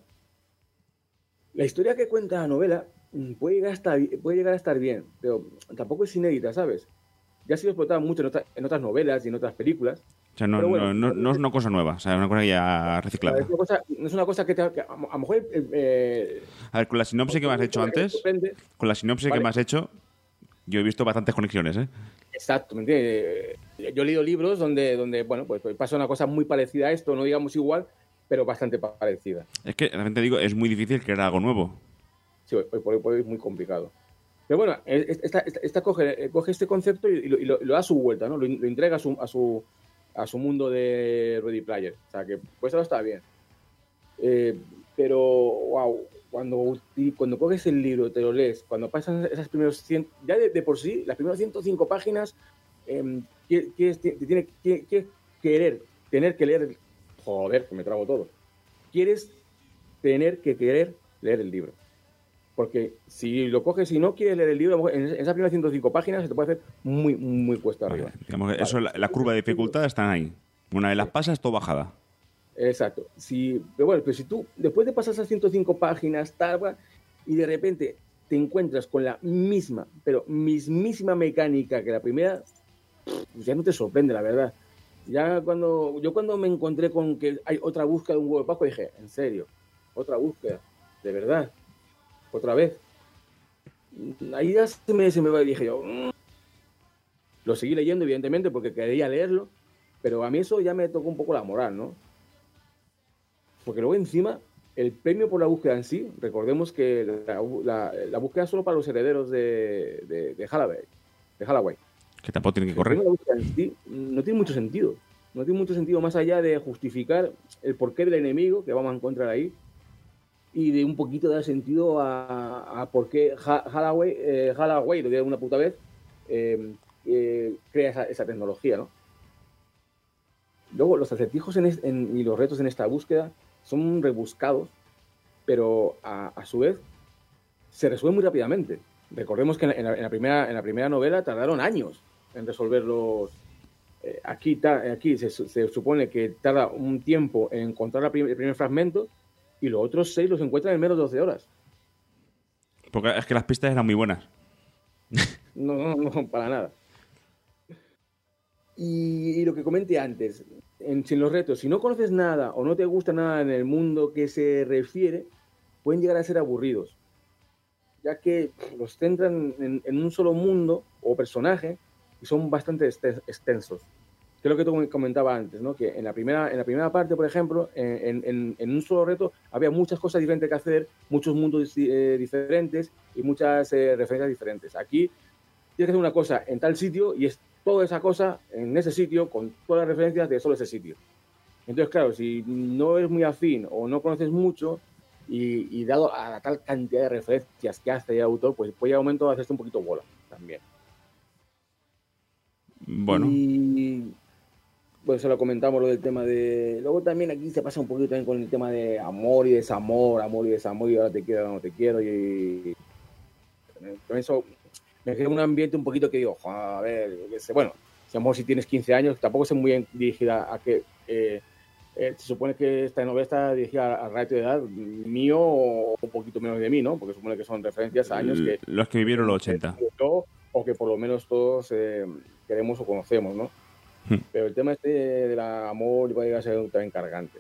La historia que cuenta la novela puede llegar a estar, puede llegar a estar bien, pero tampoco es inédita, ¿sabes? Ya ha sido explotado mucho en, otra, en otras novelas y en otras películas. O sea, no, bueno, no, no, no es una cosa nueva, o sea, es una cosa ya reciclada. Es una cosa, no es una cosa que, te, que a, a lo mejor... Eh, a ver, con la sinopsis que me has hecho antes, con la sinopsis ¿vale? que me has hecho... Yo he visto bastantes conexiones, ¿eh? Exacto, ¿me entiendes? Yo he leído libros donde, donde bueno, pues pasa una cosa muy parecida a esto, no digamos igual, pero bastante parecida. Es que, realmente digo, es muy difícil crear algo nuevo. Sí, hoy por hoy es muy complicado. Pero bueno, esta, esta, esta coge, coge este concepto y lo, y lo, y lo da a su vuelta, ¿no? Lo, lo entrega a su, a, su, a su mundo de Ready Player. O sea, que pues eso está bien. Eh, pero, wow... Cuando, cuando coges el libro, te lo lees, cuando pasan esas primeras cien, ya de, de por sí, las primeras ciento cinco páginas, eh, que, que, te tiene que, que querer, tener que leer, joder, que me trago todo, quieres tener que querer leer el libro. Porque si lo coges y no quieres leer el libro, en esas primeras ciento cinco páginas se te puede hacer muy, muy cuesta arriba. Vale, digamos que vale. Eso, la, la curva de dificultad están ahí. Una vez las pasas, todo bajada. Exacto. Si, pero bueno, pero si tú, después de pasar esas ciento cinco páginas, tal, y de repente te encuentras con la misma, pero mismísima mecánica que la primera, pues ya no te sorprende, la verdad. Ya cuando, yo cuando me encontré con que hay otra búsqueda de un huevo de Pascua, dije, en serio, otra búsqueda, de verdad, otra vez. Ahí ya se me, se me va y dije yo, mmm. Lo seguí leyendo, evidentemente, porque quería leerlo, pero a mí eso ya me tocó un poco la moral, ¿no? Porque luego encima, el premio por la búsqueda en sí, recordemos que la, la, la búsqueda es solo para los herederos de, de, de Holloway, de Holloway. Que tampoco tienen que correr. La búsqueda en sí no tiene mucho sentido. No tiene mucho sentido más allá de justificar el porqué del enemigo que vamos a encontrar ahí y de un poquito dar sentido a, a por qué Holloway, eh, Holloway, lo diré una puta vez, eh, eh, crea esa, esa tecnología, ¿no? Luego, los acertijos en, en, y los retos en esta búsqueda son rebuscados, pero a, a su vez se resuelven muy rápidamente. Recordemos que en la, en la, primera, en la primera novela tardaron años en resolverlos. Eh, aquí ta, aquí se, se supone que tarda un tiempo en encontrar la prim el primer fragmento y los otros seis los encuentran en menos de doce horas. Porque es que las pistas eran muy buenas. No, no, no, para nada. Y, y lo que comenté antes, en, sin los retos, si no conoces nada o no te gusta nada en el mundo que se refiere, pueden llegar a ser aburridos, ya que los centran en, en un solo mundo o personaje y son bastante extensos. que es lo que tú comentaba antes, ¿no? Que en la primera, en la primera parte, por ejemplo, en, en, en un solo reto había muchas cosas diferentes que hacer, muchos mundos eh, diferentes y muchas eh, referencias diferentes. Aquí tienes que hacer una cosa en tal sitio y es toda esa cosa en ese sitio con todas las referencias de solo ese sitio. Entonces, claro, si no eres muy afín o no conoces mucho y, y dado a la tal cantidad de referencias que hace el autor, pues puede a un momento hacerse un poquito bola también. Bueno. Y pues se lo comentamos lo del tema de... Luego también aquí se pasa un poquito también con el tema de amor y desamor, amor y desamor, y ahora te quiero, ahora no te quiero, y... Con eso me crea un ambiente un poquito que digo, a ver, qué sé, bueno, si amor si tienes quince años, tampoco es muy dirigida a que... Eh, eh, se supone que esta novela está dirigida al ratio de edad mío o un poquito menos de mí, ¿no? Porque supone que son referencias a años que... Los que vivieron los ochenta. O que por lo menos todos eh, queremos o conocemos, ¿no? Pero el tema este del amor puede llegar a ser también cargante.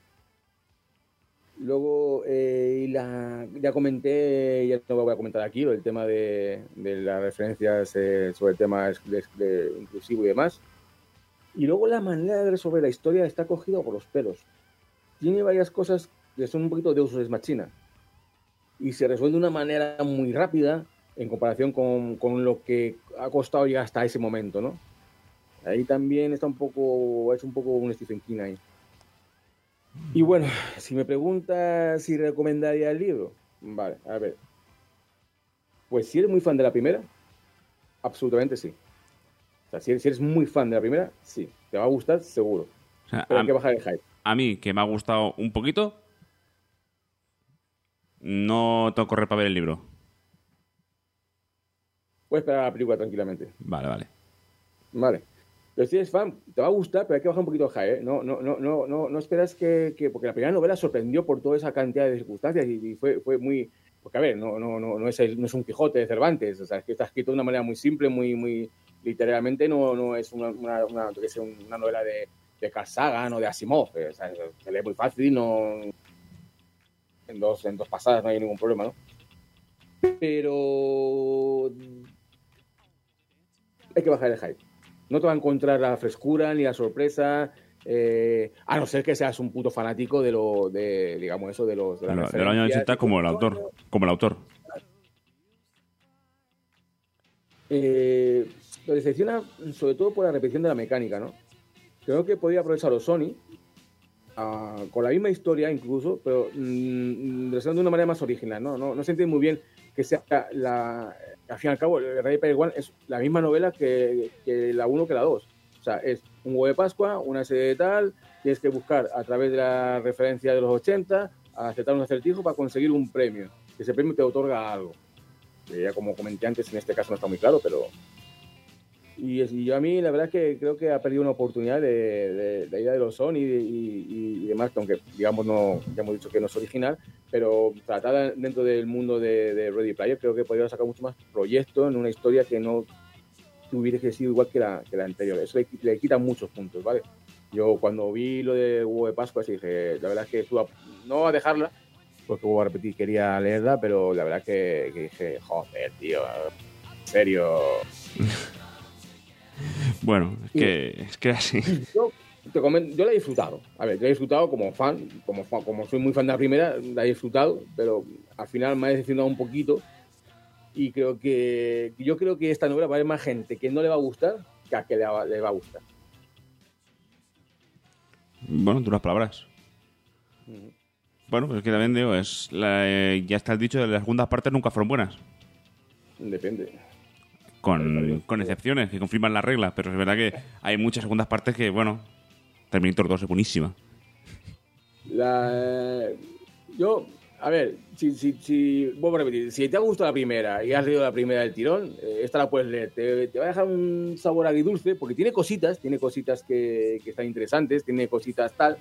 Luego, eh, la, ya comenté, ya no lo voy a comentar aquí, el tema de, de las referencias eh, sobre el tema de, de inclusivo y demás. Y luego la manera de resolver la historia está cogida por los pelos. Tiene varias cosas que son un poquito deus ex machina. Y se resuelve de una manera muy rápida en comparación con, con lo que ha costado llegar hasta ese momento, ¿no? Ahí también está un poco, es un poco un Stephen King ahí. Y bueno, si me preguntas si recomendaría el libro, vale, a ver. Pues si eres muy fan de la primera, absolutamente sí. O sea, si eres, si eres muy fan de la primera, sí. Te va a gustar, seguro. O sea, Pero a, hay que bajar el hype. A mí, que me ha gustado un poquito, no tengo que correr para ver el libro. Puedes esperar a la película tranquilamente. Vale, vale. Vale. Pero si eres fan, te va a gustar, pero hay que bajar un poquito el hype, ¿eh? No, no, no, no, no, no esperas que, que... Porque la primera novela sorprendió por toda esa cantidad de circunstancias y, y fue, fue muy... Porque, a ver, no, no, no, no, es el, no es un Quijote de Cervantes. O sea, es que está escrito de una manera muy simple, muy... muy literalmente no, no es una, una, una, una novela de, de Carl Sagan o de Asimov. O sea, se lee muy fácil, no... En dos, en dos pasadas no hay ningún problema, ¿no? Pero... hay que bajar el hype. No te va a encontrar la frescura ni la sorpresa, eh, a no ser que seas un puto fanático de lo, de, digamos eso, de los de de los años ochenta como el autor, como el autor. Eh, lo decepciona sobre todo por la repetición de la mecánica, ¿no? Creo que podría aprovecharlo Sony uh, con la misma historia incluso, pero mmm, de una manera más original, ¿no? No, no se entiende muy bien que sea la... Al fin y al cabo, el Ready Player One es la misma novela que, que la uno que la dos. O sea, es un huevo de Pascua, una serie de tal, tienes que buscar a través de la referencia de los ochenta, aceptar un acertijo para conseguir un premio. Ese premio te otorga algo. Que ya como comenté antes, en este caso no está muy claro, pero... Y, y yo a mí, la verdad es que creo que ha perdido una oportunidad de, de, de la idea de los Sony y, y, y demás, que aunque, digamos, no, ya hemos dicho que no es original, pero tratada dentro del mundo de, de Ready Player, creo que podría sacar mucho más proyecto en una historia que no tuviera que ser igual que la, que la anterior. Eso le, le quita muchos puntos, ¿vale? Yo cuando vi lo de Huevo de Pascua, sí dije, la verdad es que estuve a, no a dejarla, porque vuelvo a repetir, quería leerla, pero la verdad que, que dije, joder, tío, en serio... Bueno, es que, es que así. Yo, te comento, yo la he disfrutado. A ver, yo la he disfrutado como fan, como, como soy muy fan de la primera, la he disfrutado, pero al final me ha decepcionado un poquito. Y creo que yo creo que esta novela va a haber más gente que no le va a gustar que a que le va, le va a gustar. Bueno, duras palabras. Uh-huh. Bueno, pues es que también digo, es la, eh, ya está el dicho de las segundas partes nunca fueron buenas. Depende. Con, con excepciones que confirman las reglas, pero es verdad que hay muchas segundas partes que, bueno, Terminator dos es buenísima. La, yo, a ver, si, si, si, vuelvo a repetir, si te ha gustado la primera y has leído la primera del tirón, eh, esta la puedes leer. Te, te va a dejar un sabor agridulce porque tiene cositas, tiene cositas que, que están interesantes, tiene cositas tal,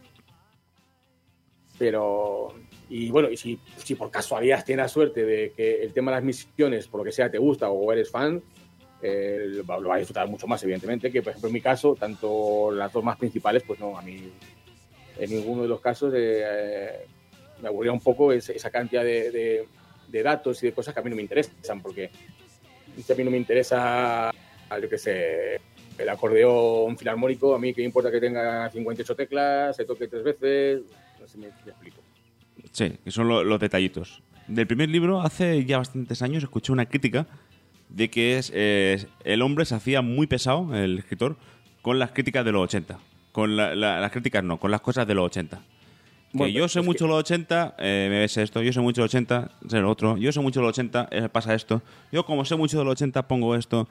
pero... Y bueno, y si, si por casualidad tienes la suerte de que el tema de las misiones, por lo que sea, te gusta o eres fan, eh, lo vas a disfrutar mucho más, evidentemente, que por ejemplo en mi caso, tanto las dos más principales, pues no, a mí en ninguno de los casos eh, me aburría un poco esa, esa cantidad de, de, de datos y de cosas que a mí no me interesan, porque a mí no me interesa, yo qué sé, el acordeón filarmónico, a mí que me importa que tenga cincuenta y ocho teclas, se toque tres veces, no sé si me, me explico. Sí, que son lo, los detallitos. Del primer libro, hace ya bastantes años, escuché una crítica de que es, eh, el hombre se hacía muy pesado, el escritor, con las críticas de los ochenta. Con la, la, las críticas no, con las cosas de los ochenta. Que bueno, yo sé mucho de los ochenta, eh, me ves esto, yo sé mucho de los ochenta, sé lo otro, yo sé mucho de los ochenta, eh, pasa esto, yo como sé mucho de los ochenta pongo esto.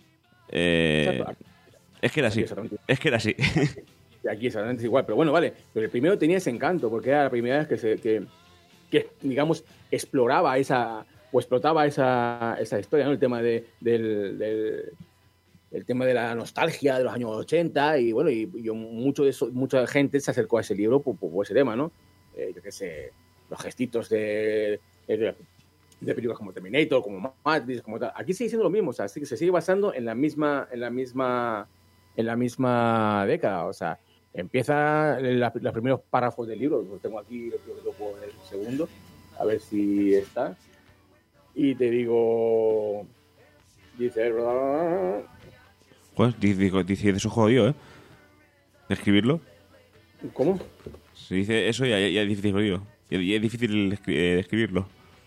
Eh, es que era así, es que era así. Y aquí exactamente es igual, pero bueno, vale, pero el primero tenía ese encanto, porque era la primera vez que, se, que, que digamos, exploraba esa, o explotaba esa, esa historia, ¿no? El tema de, del... del el tema de la nostalgia de los años ochenta y bueno, y, y mucho de eso, mucha gente se acercó a ese libro por, por ese tema, ¿no? Eh, yo qué sé, los gestitos de, de, de películas como Terminator, como Matrix, como tal. Aquí sigue siendo lo mismo, o sea, se sigue basando en la misma, en la misma, en la misma década, o sea, empieza la, los primeros párrafos del libro, lo tengo aquí, lo creo que lo puedo ver un segundo, a ver si está, y te digo, dice... Pues dice, dice eso jodido, ¿eh? De escribirlo. ¿Cómo? Se dice eso y ya, ya es difícil jodido. Y es difícil escri- eh, escribirlo.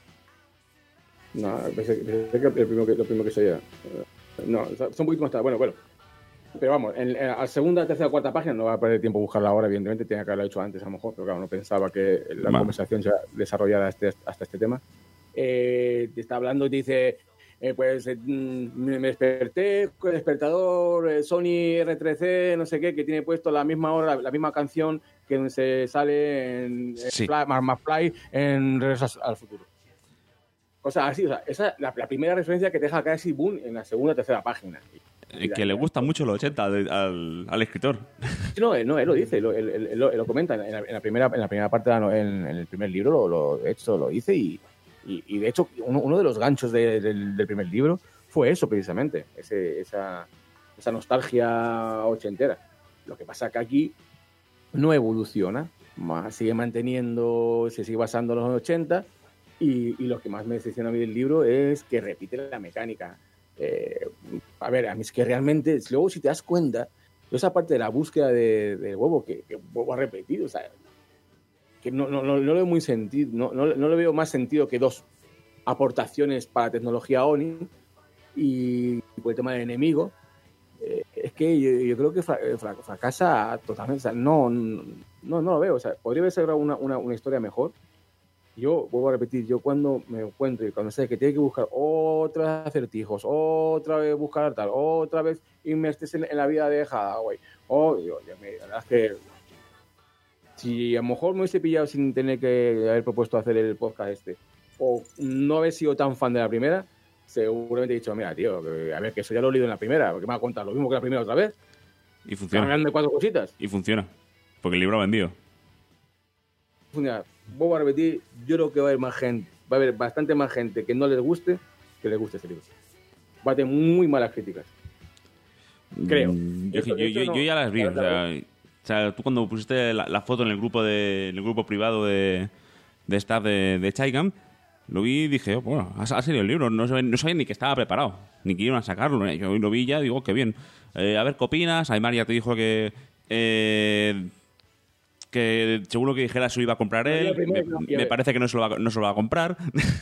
No, pensé, pensé que el primero que, lo primero que sería. No, son un poquito más tarde. Bueno, bueno. Pero vamos, en, en la segunda, tercera, cuarta página no va a perder tiempo buscarla ahora, evidentemente. Tenía que haberlo hecho antes, a lo mejor. Pero claro, no pensaba que la Ma. conversación se desarrollara este, hasta este tema. Eh, te está hablando y te dice... Eh, pues eh, me desperté con el despertador eh, Sony R tres C, no sé qué, que tiene puesto la misma hora, la, la misma canción que se sale en sí. McFly en Regreso al Futuro. O sea, así, o sea, esa es la, la primera referencia que te deja casi boom en la segunda o tercera página. Y que le gusta mucho los ochenta al, al, al escritor. No, no, él lo dice, él, él, él, él, lo, él lo comenta en la, en la primera en la primera parte, en, en el primer libro, lo, lo, de hecho, lo dice y Y, y de hecho, uno, uno de los ganchos de, de, del primer libro fue eso, precisamente, ese, esa, esa nostalgia ochentera. Lo que pasa que aquí no evoluciona, más sigue manteniendo, se sigue basando en los ochenta, y, y lo que más me decepciona a mí del libro es que repite la mecánica. Eh, a ver, a mí es que realmente, luego si te das cuenta, esa parte de la búsqueda de, del huevo, que, que vuelvo a repetir, o sea, que no, no, no, no le veo muy sentido, no, no, no le veo más sentido que dos aportaciones para tecnología ONI y por el tema del enemigo. Eh, es que yo, yo creo que fra, fra, fracasa totalmente, o sea, no, no, no lo veo, o sea, podría ser una, una, una historia mejor. Yo, vuelvo a repetir, yo cuando me encuentro y cuando sé que tiene que buscar otros acertijos, otra vez buscar tal, otra vez inmertirse en, en la vida de Hathaway, o yo, yo me, la verdad es que si a lo mejor me hubiese pillado sin tener que haber propuesto hacer el podcast este, o no haber sido tan fan de la primera, seguramente he dicho, mira, tío, que, a ver, que eso ya lo he leído en la primera, porque me va a contar lo mismo que la primera otra vez. Y funciona. Cambiando cuatro cositas. Y funciona, porque el libro ha vendido. Funciona. Vuelvo a repetir, yo creo que va a haber más gente, va a haber bastante más gente que no les guste que les guste este libro. Va a tener muy malas críticas. Creo. Mm, yo, Esto, yo, esto yo, no, yo ya las vi, o sea... O sea, tú cuando pusiste la, la foto en el grupo de en el grupo privado de, de staff de, de Chaigam, lo vi y dije, oh, bueno, ha, ha salido el libro. No, no sabía ni que estaba preparado, ni que iban a sacarlo. Yo lo vi ya y digo, qué bien. Eh, a ver, ¿qué opinas? Aymar ya te dijo que... Eh, que seguro que dijera se lo iba a comprar él. Primero, me, me parece que no se lo va, no se lo va a comprar.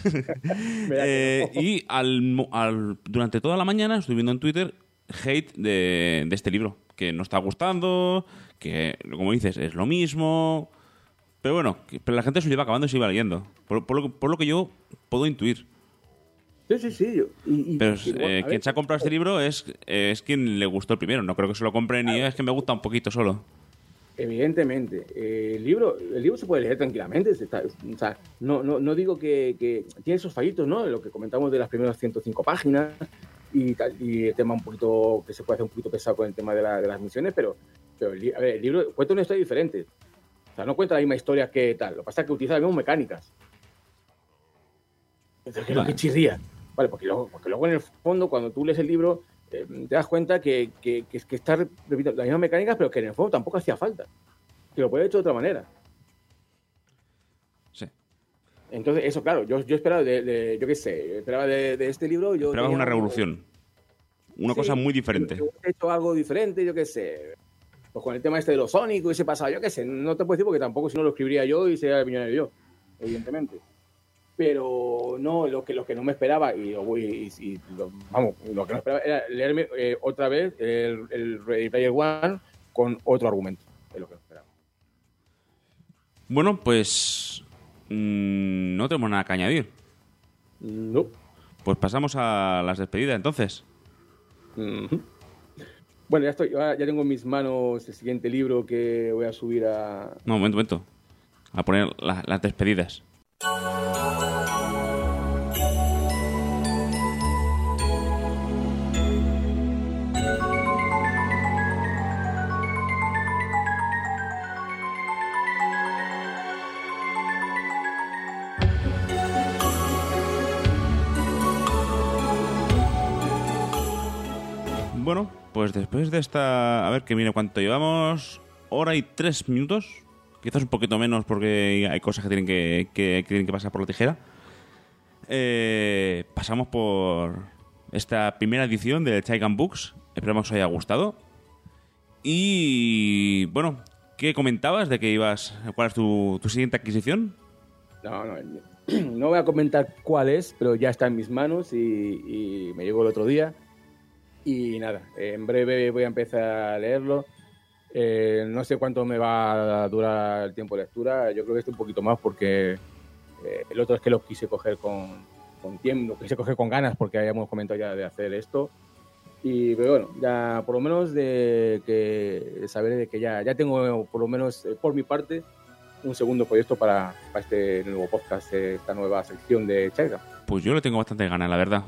eh, y al, al, durante toda la mañana estoy viendo en Twitter hate de, de este libro. Que no está gustando, que, como dices, es lo mismo. Pero bueno, que, pero la gente se lo iba acabando y se iba leyendo. Por, por, lo, por lo que yo puedo intuir. Sí, sí, sí. Y, y, pero y, bueno, eh, quien ver, se ha comprado este libro es, es quien le gustó el primero. No creo que se lo compre ni es que me gusta un poquito solo. Evidentemente. Eh, el, libro, el libro se puede leer tranquilamente. Está, o sea, no, no, no digo que, que tiene esos fallitos, ¿no? Lo que comentamos de las primeras ciento cinco páginas. Y, y el tema un poquito que se puede hacer un poquito pesado con el tema de, la, de las misiones, pero, pero el, a ver, el libro cuenta una historia diferente. O sea, no cuenta la misma historia que tal. Lo que pasa es que utiliza las mismas mecánicas. Entonces, ¿qué es lo que chirría? Vale, porque luego, porque luego en el fondo, cuando tú lees el libro, eh, te das cuenta que, que, que, que está repitiendo las mismas mecánicas, pero que en el fondo tampoco hacía falta. Que lo puede haber hecho de otra manera. Sí. Entonces, eso, claro, yo, yo esperaba de, de yo qué sé, esperaba de, de este libro... Yo esperaba una revolución. una Sí, cosa muy diferente. He hecho algo diferente, yo qué sé. Pues con el tema este de los Sonic hubiese pasado, yo qué sé, no te puedo decir porque tampoco si no lo escribiría yo y sería el millonario yo, evidentemente. Pero no, lo que, lo que no me esperaba, y, y, y lo, vamos, lo que no esperaba era leerme eh, otra vez el, el Ready Player One con otro argumento, es lo que no esperaba. Bueno, pues mmm, no tenemos nada que añadir. No. Pues pasamos a las despedidas, entonces. Mm-hmm. Bueno, ya estoy, ya tengo en mis manos el siguiente libro que voy a subir a... No, un momento, un momento. A poner la, las despedidas. Bueno, pues después de esta... A ver, que mire cuánto llevamos. Hora y tres minutos. Quizás un poquito menos porque hay cosas que tienen que, que, que, tienen que pasar por la tijera. Eh, pasamos por esta primera edición de Chaigan Books. Esperamos que os haya gustado. Y... Bueno, ¿qué comentabas de que ibas... ¿Cuál es tu, tu siguiente adquisición? No, no, no voy a comentar cuál es, pero ya está en mis manos y, y me llegó el otro día. Y nada, en breve voy a empezar a leerlo. Eh, no sé cuánto me va a durar el tiempo de lectura. Yo creo que este un poquito más porque eh, el otro es que lo quise coger con, con tiempo, lo quise coger con ganas porque habíamos comentado ya de hacer esto. Y pero bueno, ya por lo menos de que saber de que ya, ya tengo por lo menos eh, por mi parte un segundo proyecto para, para este nuevo podcast, esta nueva sección de Chaigan. Pues yo le tengo bastante ganas, la verdad.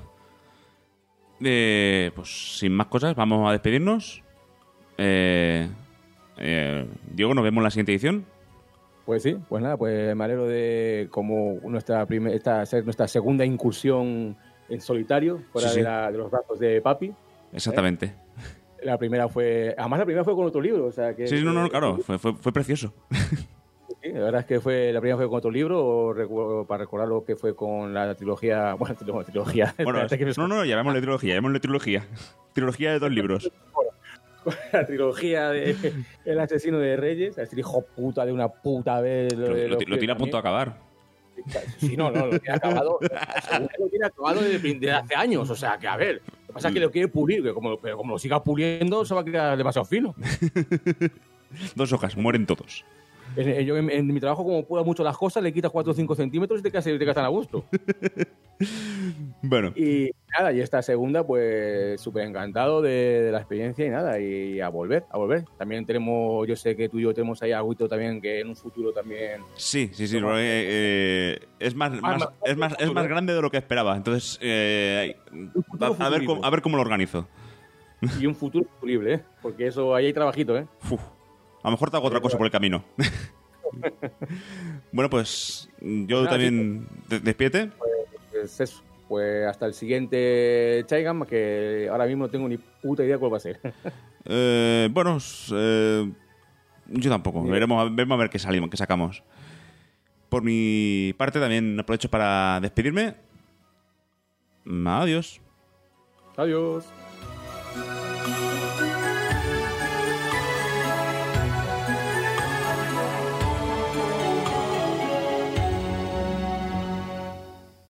Eh, pues sin más cosas, vamos a despedirnos. Eh, eh, Diego, nos vemos en la siguiente edición. Pues sí, pues nada, pues me alegro de como nuestra primer, esta ser nuestra segunda incursión en solitario, fuera sí, sí. De, la, de los brazos de papi. Exactamente. ¿Eh? La primera fue, además la primera fue con otro libro, o sea que... Sí, sí, no, no, claro, fue, fue, fue precioso. Sí, la verdad es que fue la primera fue con otro libro, recuerdo, para recordar lo que fue con la trilogía, bueno, trilogía. Bueno, no, no, llamémosle trilogía, llamémosle trilogía. Trilogía de dos libros. La trilogía de El asesino de Reyes, el hijo puta de una puta vez. Lo, lo, de lo, lo tiene a punto de acabar. Sí, no, no, lo tiene acabado. Lo tiene acabado desde de hace años, o sea, que a ver. Lo que pasa es que lo quiere pulir, que como, pero como lo siga puliendo, se va a quedar demasiado fino. Dos hojas, mueren todos. Yo en, en mi trabajo, como pueda mucho las cosas, le quitas cuatro o cinco centímetros y te quedas, te quedas tan a gusto. Bueno. Y nada, y esta segunda, pues súper encantado de, de la experiencia y nada, y a volver, a volver. También tenemos, yo sé que tú y yo tenemos ahí algo también que en un futuro también... Sí, sí, sí. No, eh, eh, es, más, más, más, es, más, es más grande de lo que esperaba. Entonces, eh, a, a, ver cómo, a ver cómo lo organizo. Y un futuro futurible, ¿eh? Porque eso, ahí hay trabajito, ¿eh? Uf. A lo mejor te hago otra cosa por el camino. Bueno, pues yo pues también... Despídete. Pues eso. Pues hasta el siguiente Chaigan, que ahora mismo no tengo ni puta idea cuál va a ser. eh, bueno, eh, yo tampoco. Veremos, veremos a ver qué salimos, qué sacamos. Por mi parte también aprovecho para despedirme. Adiós. Adiós.